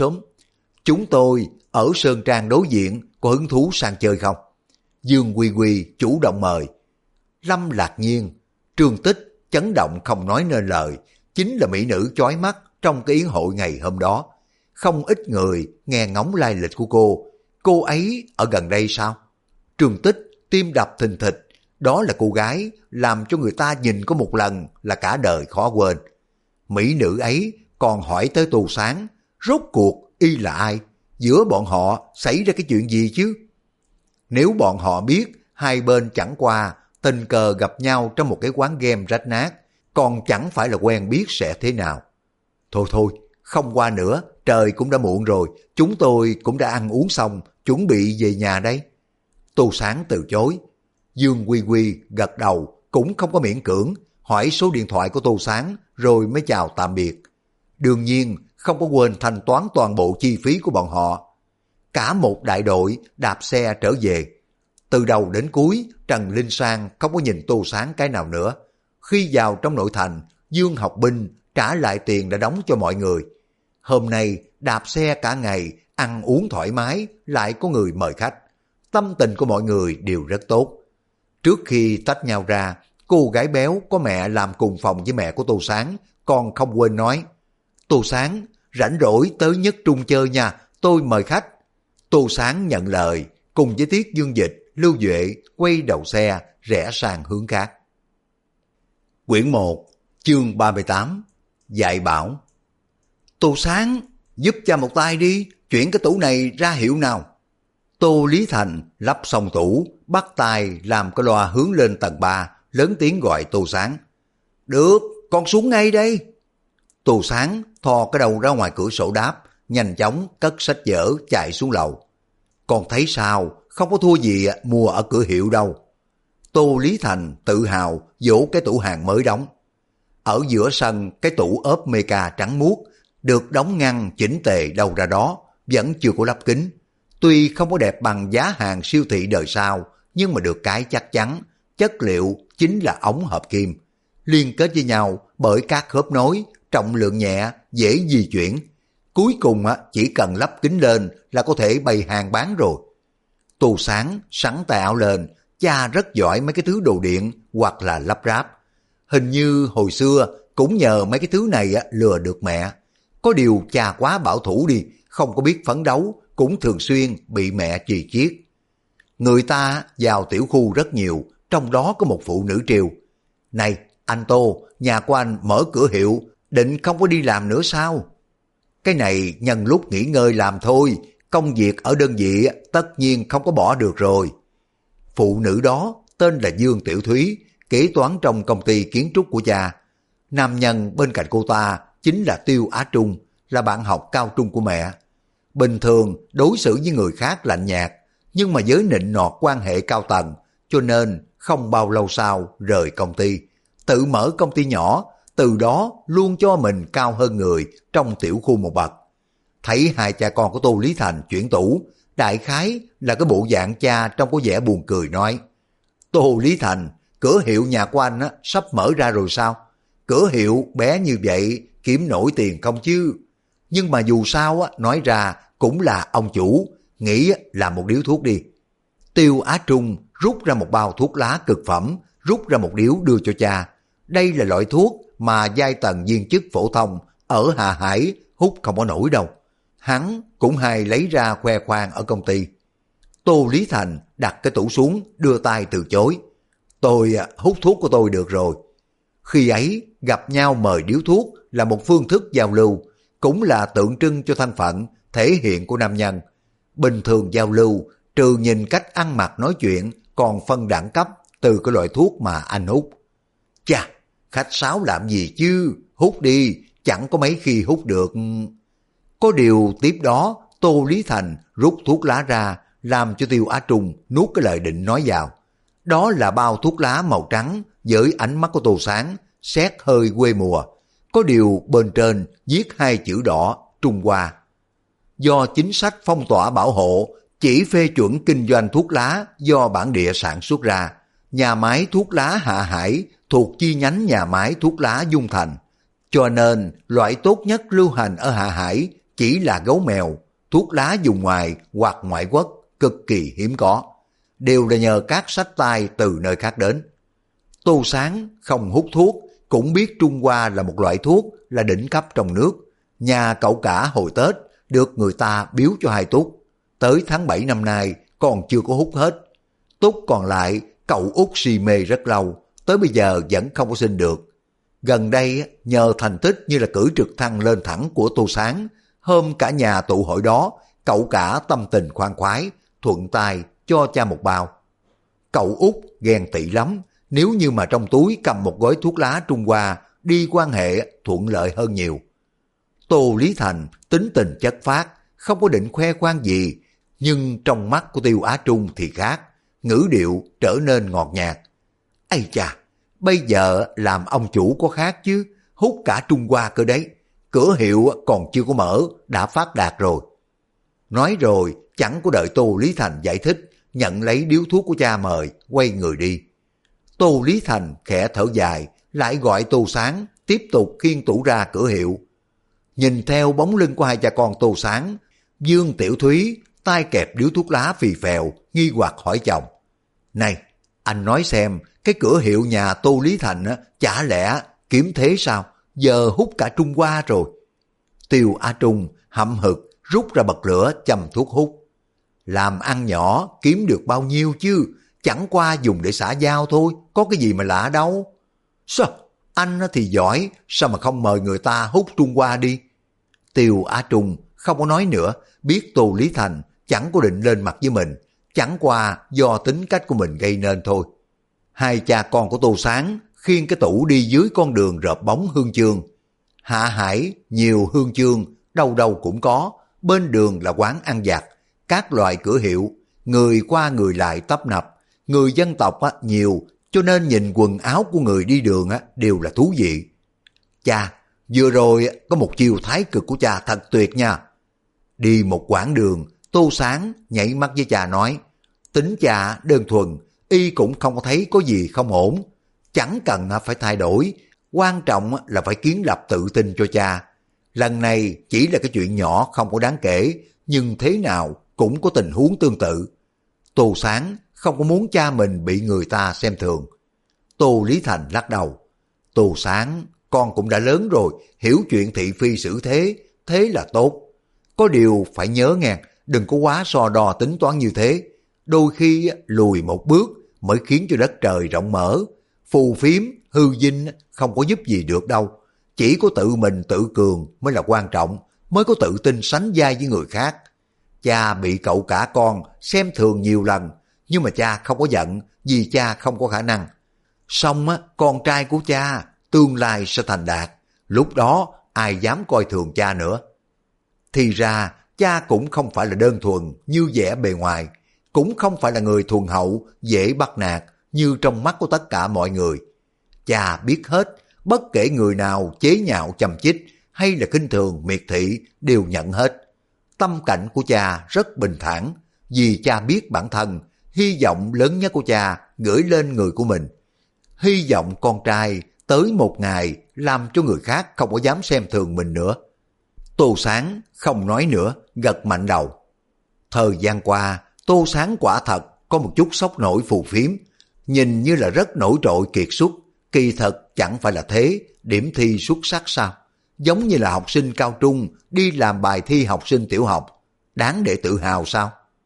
ở Sơn Trang đối diện, có hứng thú sang chơi không? Dương Quy Quy chủ động mời. Lâm Lạc Nhiên, Trương Tích chấn động không nói nên lời, chính là mỹ nữ chói mắt trong cái yến hội ngày hôm đó. Không ít người nghe ngóng lai lịch của cô ấy ở gần đây sao? Trương Tích tim đập thình thịch, đó là cô gái làm cho người ta nhìn có một lần là cả đời khó quên. Mỹ nữ ấy còn hỏi tới Tô Sáng, rốt cuộc y là ai? Giữa bọn họ xảy ra cái chuyện gì chứ? Nếu bọn họ biết hai bên chẳng qua tình cờ gặp nhau trong một cái quán game rách nát, còn chẳng phải là quen biết sẽ thế nào. Thôi, không qua nữa, trời cũng đã muộn rồi, chúng tôi cũng đã ăn uống xong, chuẩn bị về nhà đây. Tô Sáng từ chối. Dương Quy Quy gật đầu, cũng không có miễn cưỡng, hỏi số điện thoại của Tô Sáng rồi mới chào tạm biệt. Đương nhiên không có quên thanh toán toàn bộ chi phí của bọn họ. Cả một đại đội đạp xe trở về. Từ đầu đến cuối, Trần Linh Sang không có nhìn Tô Sáng cái nào nữa. Khi vào trong nội thành, Dương Học Binh trả lại tiền đã đóng cho mọi người. Hôm nay đạp xe cả ngày, ăn uống thoải mái, lại có người mời khách. Tâm tình của mọi người đều rất tốt. Trước khi tách nhau ra, cô gái béo có mẹ làm cùng phòng với mẹ của Tô Sáng, còn không quên nói, Tô Sáng, rảnh rỗi tới Nhất Trung chơi nha, tôi mời khách. Tô Sáng nhận lời, cùng với Tiết Dương Dịch, Lưu Duệ quay đầu xe, rẽ sang hướng khác. Quyển 1, chương 38, Dạy bảo. Tô Sáng, giúp cha một tay đi, chuyển cái tủ này ra hiệu nào. Tô Lý Thành lắp xong tủ, bắt tay làm cái loa hướng lên tầng 3, lớn tiếng gọi Tô Sáng. Được, con xuống ngay đây. Tô Sáng thò cái đầu ra ngoài cửa sổ đáp, nhanh chóng cất sách vở chạy xuống lầu. Con thấy sao, không có thua gì mua ở cửa hiệu đâu. Tô Lý Thành tự hào vỗ cái tủ hàng mới đóng. Ở giữa sân cái tủ ốp meca trắng muốt, được đóng ngăn chỉnh tề đâu ra đó, vẫn chưa có lắp kính. Tuy không có đẹp bằng giá hàng siêu thị đời sau, nhưng mà được cái chắc chắn, chất liệu chính là ống hợp kim, liên kết với nhau bởi các khớp nối, trọng lượng nhẹ, dễ di chuyển. Cuối cùng chỉ cần lắp kính lên là có thể bày hàng bán rồi. Tô Sáng sắn tay áo lên, cha rất giỏi mấy cái thứ đồ điện hoặc là lắp ráp. Hình như hồi xưa cũng nhờ mấy cái thứ này lừa được mẹ. Có điều cha quá bảo thủ đi, không có biết phấn đấu, cũng thường xuyên bị mẹ chì chiết. Người ta vào tiểu khu rất nhiều, trong đó có một phụ nữ trêu: "Này, anh Tô, nhà của anh mở cửa hiệu, định không có đi làm nữa sao?" "Cái này nhân lúc nghỉ ngơi làm thôi, công việc ở đơn vị tất nhiên không có bỏ được rồi." Phụ nữ đó tên là Dương Tiểu Thúy, kế toán trong công ty kiến trúc của cha. Nam nhân bên cạnh cô ta chính là Tiêu Á Trung, là bạn học cao trung của mẹ. Bình thường đối xử với người khác lạnh nhạt, nhưng mà với nịnh nọt quan hệ cao tầng, cho nên không bao lâu sau rời công ty, tự mở công ty nhỏ, từ đó luôn cho mình cao hơn người trong tiểu khu một bậc. Thấy hai cha con của Tô Lý Thành chuyển tủ, đại khái là cái bộ dạng cha trong có vẻ buồn cười nói: "Tô Lý Thành, cửa hiệu nhà của anh sắp mở ra rồi sao? Cửa hiệu bé như vậy kiếm nổi tiền không chứ? Nhưng mà dù sao nói ra cũng là ông chủ, nghĩ làm một điếu thuốc đi." Tiêu Á Trung rút ra một bao thuốc lá cực phẩm, rút ra một điếu đưa cho cha. Đây là loại thuốc mà giai tầng viên chức phổ thông ở Hà Hải hút không có nổi đâu. Hắn cũng hay lấy ra khoe khoang ở công ty. Tô Lý Thành đặt cái tủ xuống, đưa tay từ chối: "Tôi hút thuốc của tôi được rồi." Khi ấy gặp nhau mời điếu thuốc là một phương thức giao lưu, cũng là tượng trưng cho thân phận, thể hiện của nam nhân. Bình thường giao lưu, trừ nhìn cách ăn mặc nói chuyện, còn phân đẳng cấp từ cái loại thuốc mà anh hút. Chà, khách sáo làm gì chứ, hút đi, chẳng có mấy khi hút được. Có điều tiếp đó Tô Lý Thành rút thuốc lá ra, làm cho Tiêu Á Trung nuốt cái lời định nói vào. Đó là bao thuốc lá màu trắng, với ánh mắt của Tô Sáng, xét hơi quê mùa. Có điều bên trên viết hai chữ đỏ Trung Hoa. Do chính sách phong tỏa bảo hộ, chỉ phê chuẩn kinh doanh thuốc lá do bản địa sản xuất ra. Nhà máy thuốc lá Hạ Hải thuộc chi nhánh nhà máy thuốc lá Dung Thành. Cho nên loại tốt nhất lưu hành ở Hạ Hải chỉ là gấu mèo, thuốc lá dùng ngoài hoặc ngoại quốc cực kỳ hiếm có. Đều là nhờ các sách tay từ nơi khác đến. Tô Sáng không hút thuốc, cũng biết Trung Hoa là một loại thuốc là đỉnh cấp trong nước. Nhà cậu cả hồi Tết được người ta biếu cho 2 tút. Tới tháng 7 năm nay còn chưa có hút hết. Tút còn lại cậu út si mê rất lâu, tới bây giờ vẫn không có xin được. Gần đây nhờ thành tích như là cưỡi trực thăng lên thẳng của Tô Sáng, hôm cả nhà tụ hội đó, cậu cả tâm tình khoan khoái, thuận tay cho cha một bao. Cậu út ghen tị lắm, nếu như mà trong túi cầm một gói thuốc lá Trung Hoa, đi quan hệ thuận lợi hơn nhiều. Tô Lý Thành tính tình chất phác, không có định khoe khoang gì, nhưng trong mắt của Tiêu Á Trung thì khác, ngữ điệu trở nên ngọt nhạt. Ây chà, bây giờ làm ông chủ có khác chứ, hút cả Trung Hoa cơ đấy, cửa hiệu còn chưa có mở, đã phát đạt rồi. Nói rồi, chẳng có đợi Tô Lý Thành giải thích, nhận lấy điếu thuốc của cha mời, quay người đi. Tô Lý Thành khẽ thở dài, lại gọi Tô Sáng, tiếp tục khiêng tủ ra cửa hiệu. Nhìn theo bóng lưng của hai cha con Tô Sáng, Dương Tiểu Thúy tay kẹp điếu thuốc lá phì phèo, nghi hoặc hỏi chồng: "Này, anh nói xem, cái cửa hiệu nhà Tô Lý Thành chả lẽ kiếm thế sao, giờ hút cả Trung Hoa rồi?" Tiêu Á Trung hậm hực rút ra bật lửa châm thuốc hút. Làm ăn nhỏ kiếm được bao nhiêu chứ, chẳng qua dùng để xã giao thôi, có cái gì mà lạ đâu. Sao, anh thì giỏi, sao mà không mời người ta hút Trung Hoa đi? Tiêu Á Trung không có nói nữa, biết Tô Lý Thành chẳng có định lên mặt với mình, chẳng qua do tính cách của mình gây nên thôi. Hai cha con của Tô Sáng khiêng cái tủ đi dưới con đường rợp bóng hương chương. Hạ Hải nhiều hương chương, đâu đâu cũng có, bên đường là quán ăn vặt, các loại cửa hiệu, người qua người lại tấp nập, Người dân tộc nhiều, cho nên nhìn quần áo của người đi đường đều là thú vị. Cha, vừa rồi có một chiêu thái cực của cha thật tuyệt nha. Đi một quãng đường, Tô Sáng nhảy mắt với cha nói, tính cha đơn thuần, y cũng không có thấy có gì không ổn. Chẳng cần phải thay đổi, quan trọng là phải kiến lập tự tin cho cha. Lần này chỉ là cái chuyện nhỏ không có đáng kể, nhưng thế nào cũng có tình huống tương tự. Tô Sáng không có muốn cha mình bị người ta xem thường. Tô Lý Thành lắc đầu. Tô Sáng, con cũng đã lớn rồi, hiểu chuyện thị phi xử thế, thế là tốt. Có điều phải nhớ nghe, đừng có quá so đo tính toán như thế. Đôi khi lùi một bước mới khiến cho đất trời rộng mở. Phù phiếm, hư vinh không có giúp gì được đâu. Chỉ có tự mình tự cường mới là quan trọng, mới có tự tin sánh vai với người khác. Cha bị cậu cả con xem thường nhiều lần, nhưng mà cha không có giận vì cha không có khả năng. Xong con trai của cha tương lai sẽ thành đạt, lúc đó ai dám coi thường cha nữa. Thì ra cha cũng không phải là đơn thuần như vẻ bề ngoài, cũng không phải là người thuần hậu dễ bắt nạt như trong mắt của tất cả mọi người. Cha biết hết, bất kể người nào chế nhạo châm chích hay là khinh thường miệt thị đều nhận hết. Tâm cảnh của cha rất bình thản, vì cha biết bản thân, hy vọng lớn nhất của cha gửi lên người của mình. Hy vọng con trai tới một ngày làm cho người khác không có dám xem thường mình nữa. Tô Sáng không nói nữa, gật mạnh đầu. Thời gian qua, Tô Sáng quả thật có một chút sốc nổi phù phiếm, nhìn như là rất nổi trội kiệt xuất, kỳ thật chẳng phải là thế, điểm thi xuất sắc sao? Giống như là học sinh cao trung đi làm bài thi học sinh tiểu học, đáng để tự hào sao?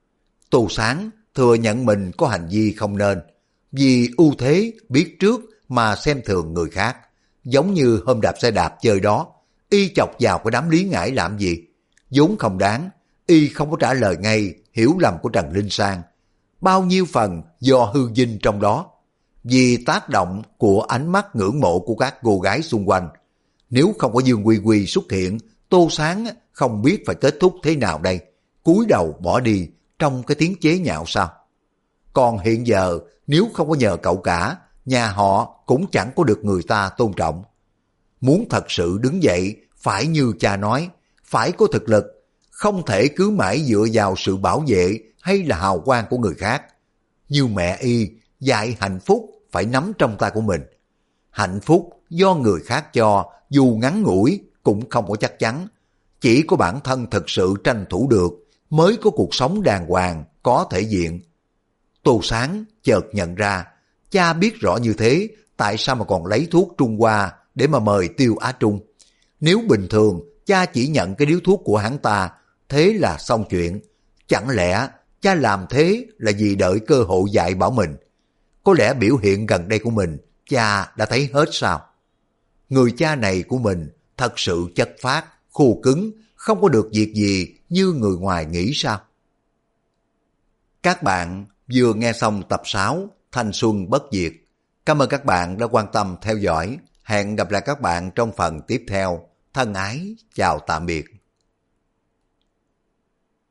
Tô Sáng thừa nhận mình có hành vi không nên, vì ưu thế biết trước mà xem thường người khác. Giống như hôm đạp xe đạp chơi đó, y chọc vào cái đám Lý Ngải làm gì? Vốn không đáng, y không có trả lời ngay hiểu lầm của Trần Linh Sang. Bao nhiêu phần do hư vinh trong đó, vì tác động của ánh mắt ngưỡng mộ của các cô gái xung quanh. Nếu không có Dương Quy Quy xuất hiện, Tô Sáng không biết phải kết thúc thế nào đây. Cúi đầu bỏ đi trong cái tiếng chế nhạo sao? Còn hiện giờ nếu không có nhờ cậu cả, nhà họ cũng chẳng có được người ta tôn trọng. Muốn thật sự đứng dậy, phải như cha nói, phải có thực lực, không thể cứ mãi dựa vào sự bảo vệ hay là hào quang của người khác. Như mẹ y dạy hạnh phúc phải nắm trong tay của mình. Hạnh phúc do người khác cho, dù ngắn ngủi cũng không có chắc chắn. Chỉ có bản thân thực sự tranh thủ được mới có cuộc sống đàng hoàng, có thể diện. Tô Sáng chợt nhận ra, cha biết rõ như thế, tại sao mà còn lấy thuốc Trung Hoa để mà mời Tiêu Á Trung. Nếu bình thường cha chỉ nhận cái điếu thuốc của hắn ta, thế là xong chuyện. Chẳng lẽ cha làm thế là vì đợi cơ hội dạy bảo mình? Có lẽ biểu hiện gần đây của mình, cha đã thấy hết sao? Người cha này của mình thật sự chất phác, khô cứng, không có được việc gì như người ngoài nghĩ sao? Các bạn vừa nghe xong tập 6 Thanh Xuân Bất Diệt. Cảm ơn các bạn đã quan tâm theo dõi. Hẹn gặp lại các bạn trong phần tiếp theo. Thân ái, chào tạm biệt.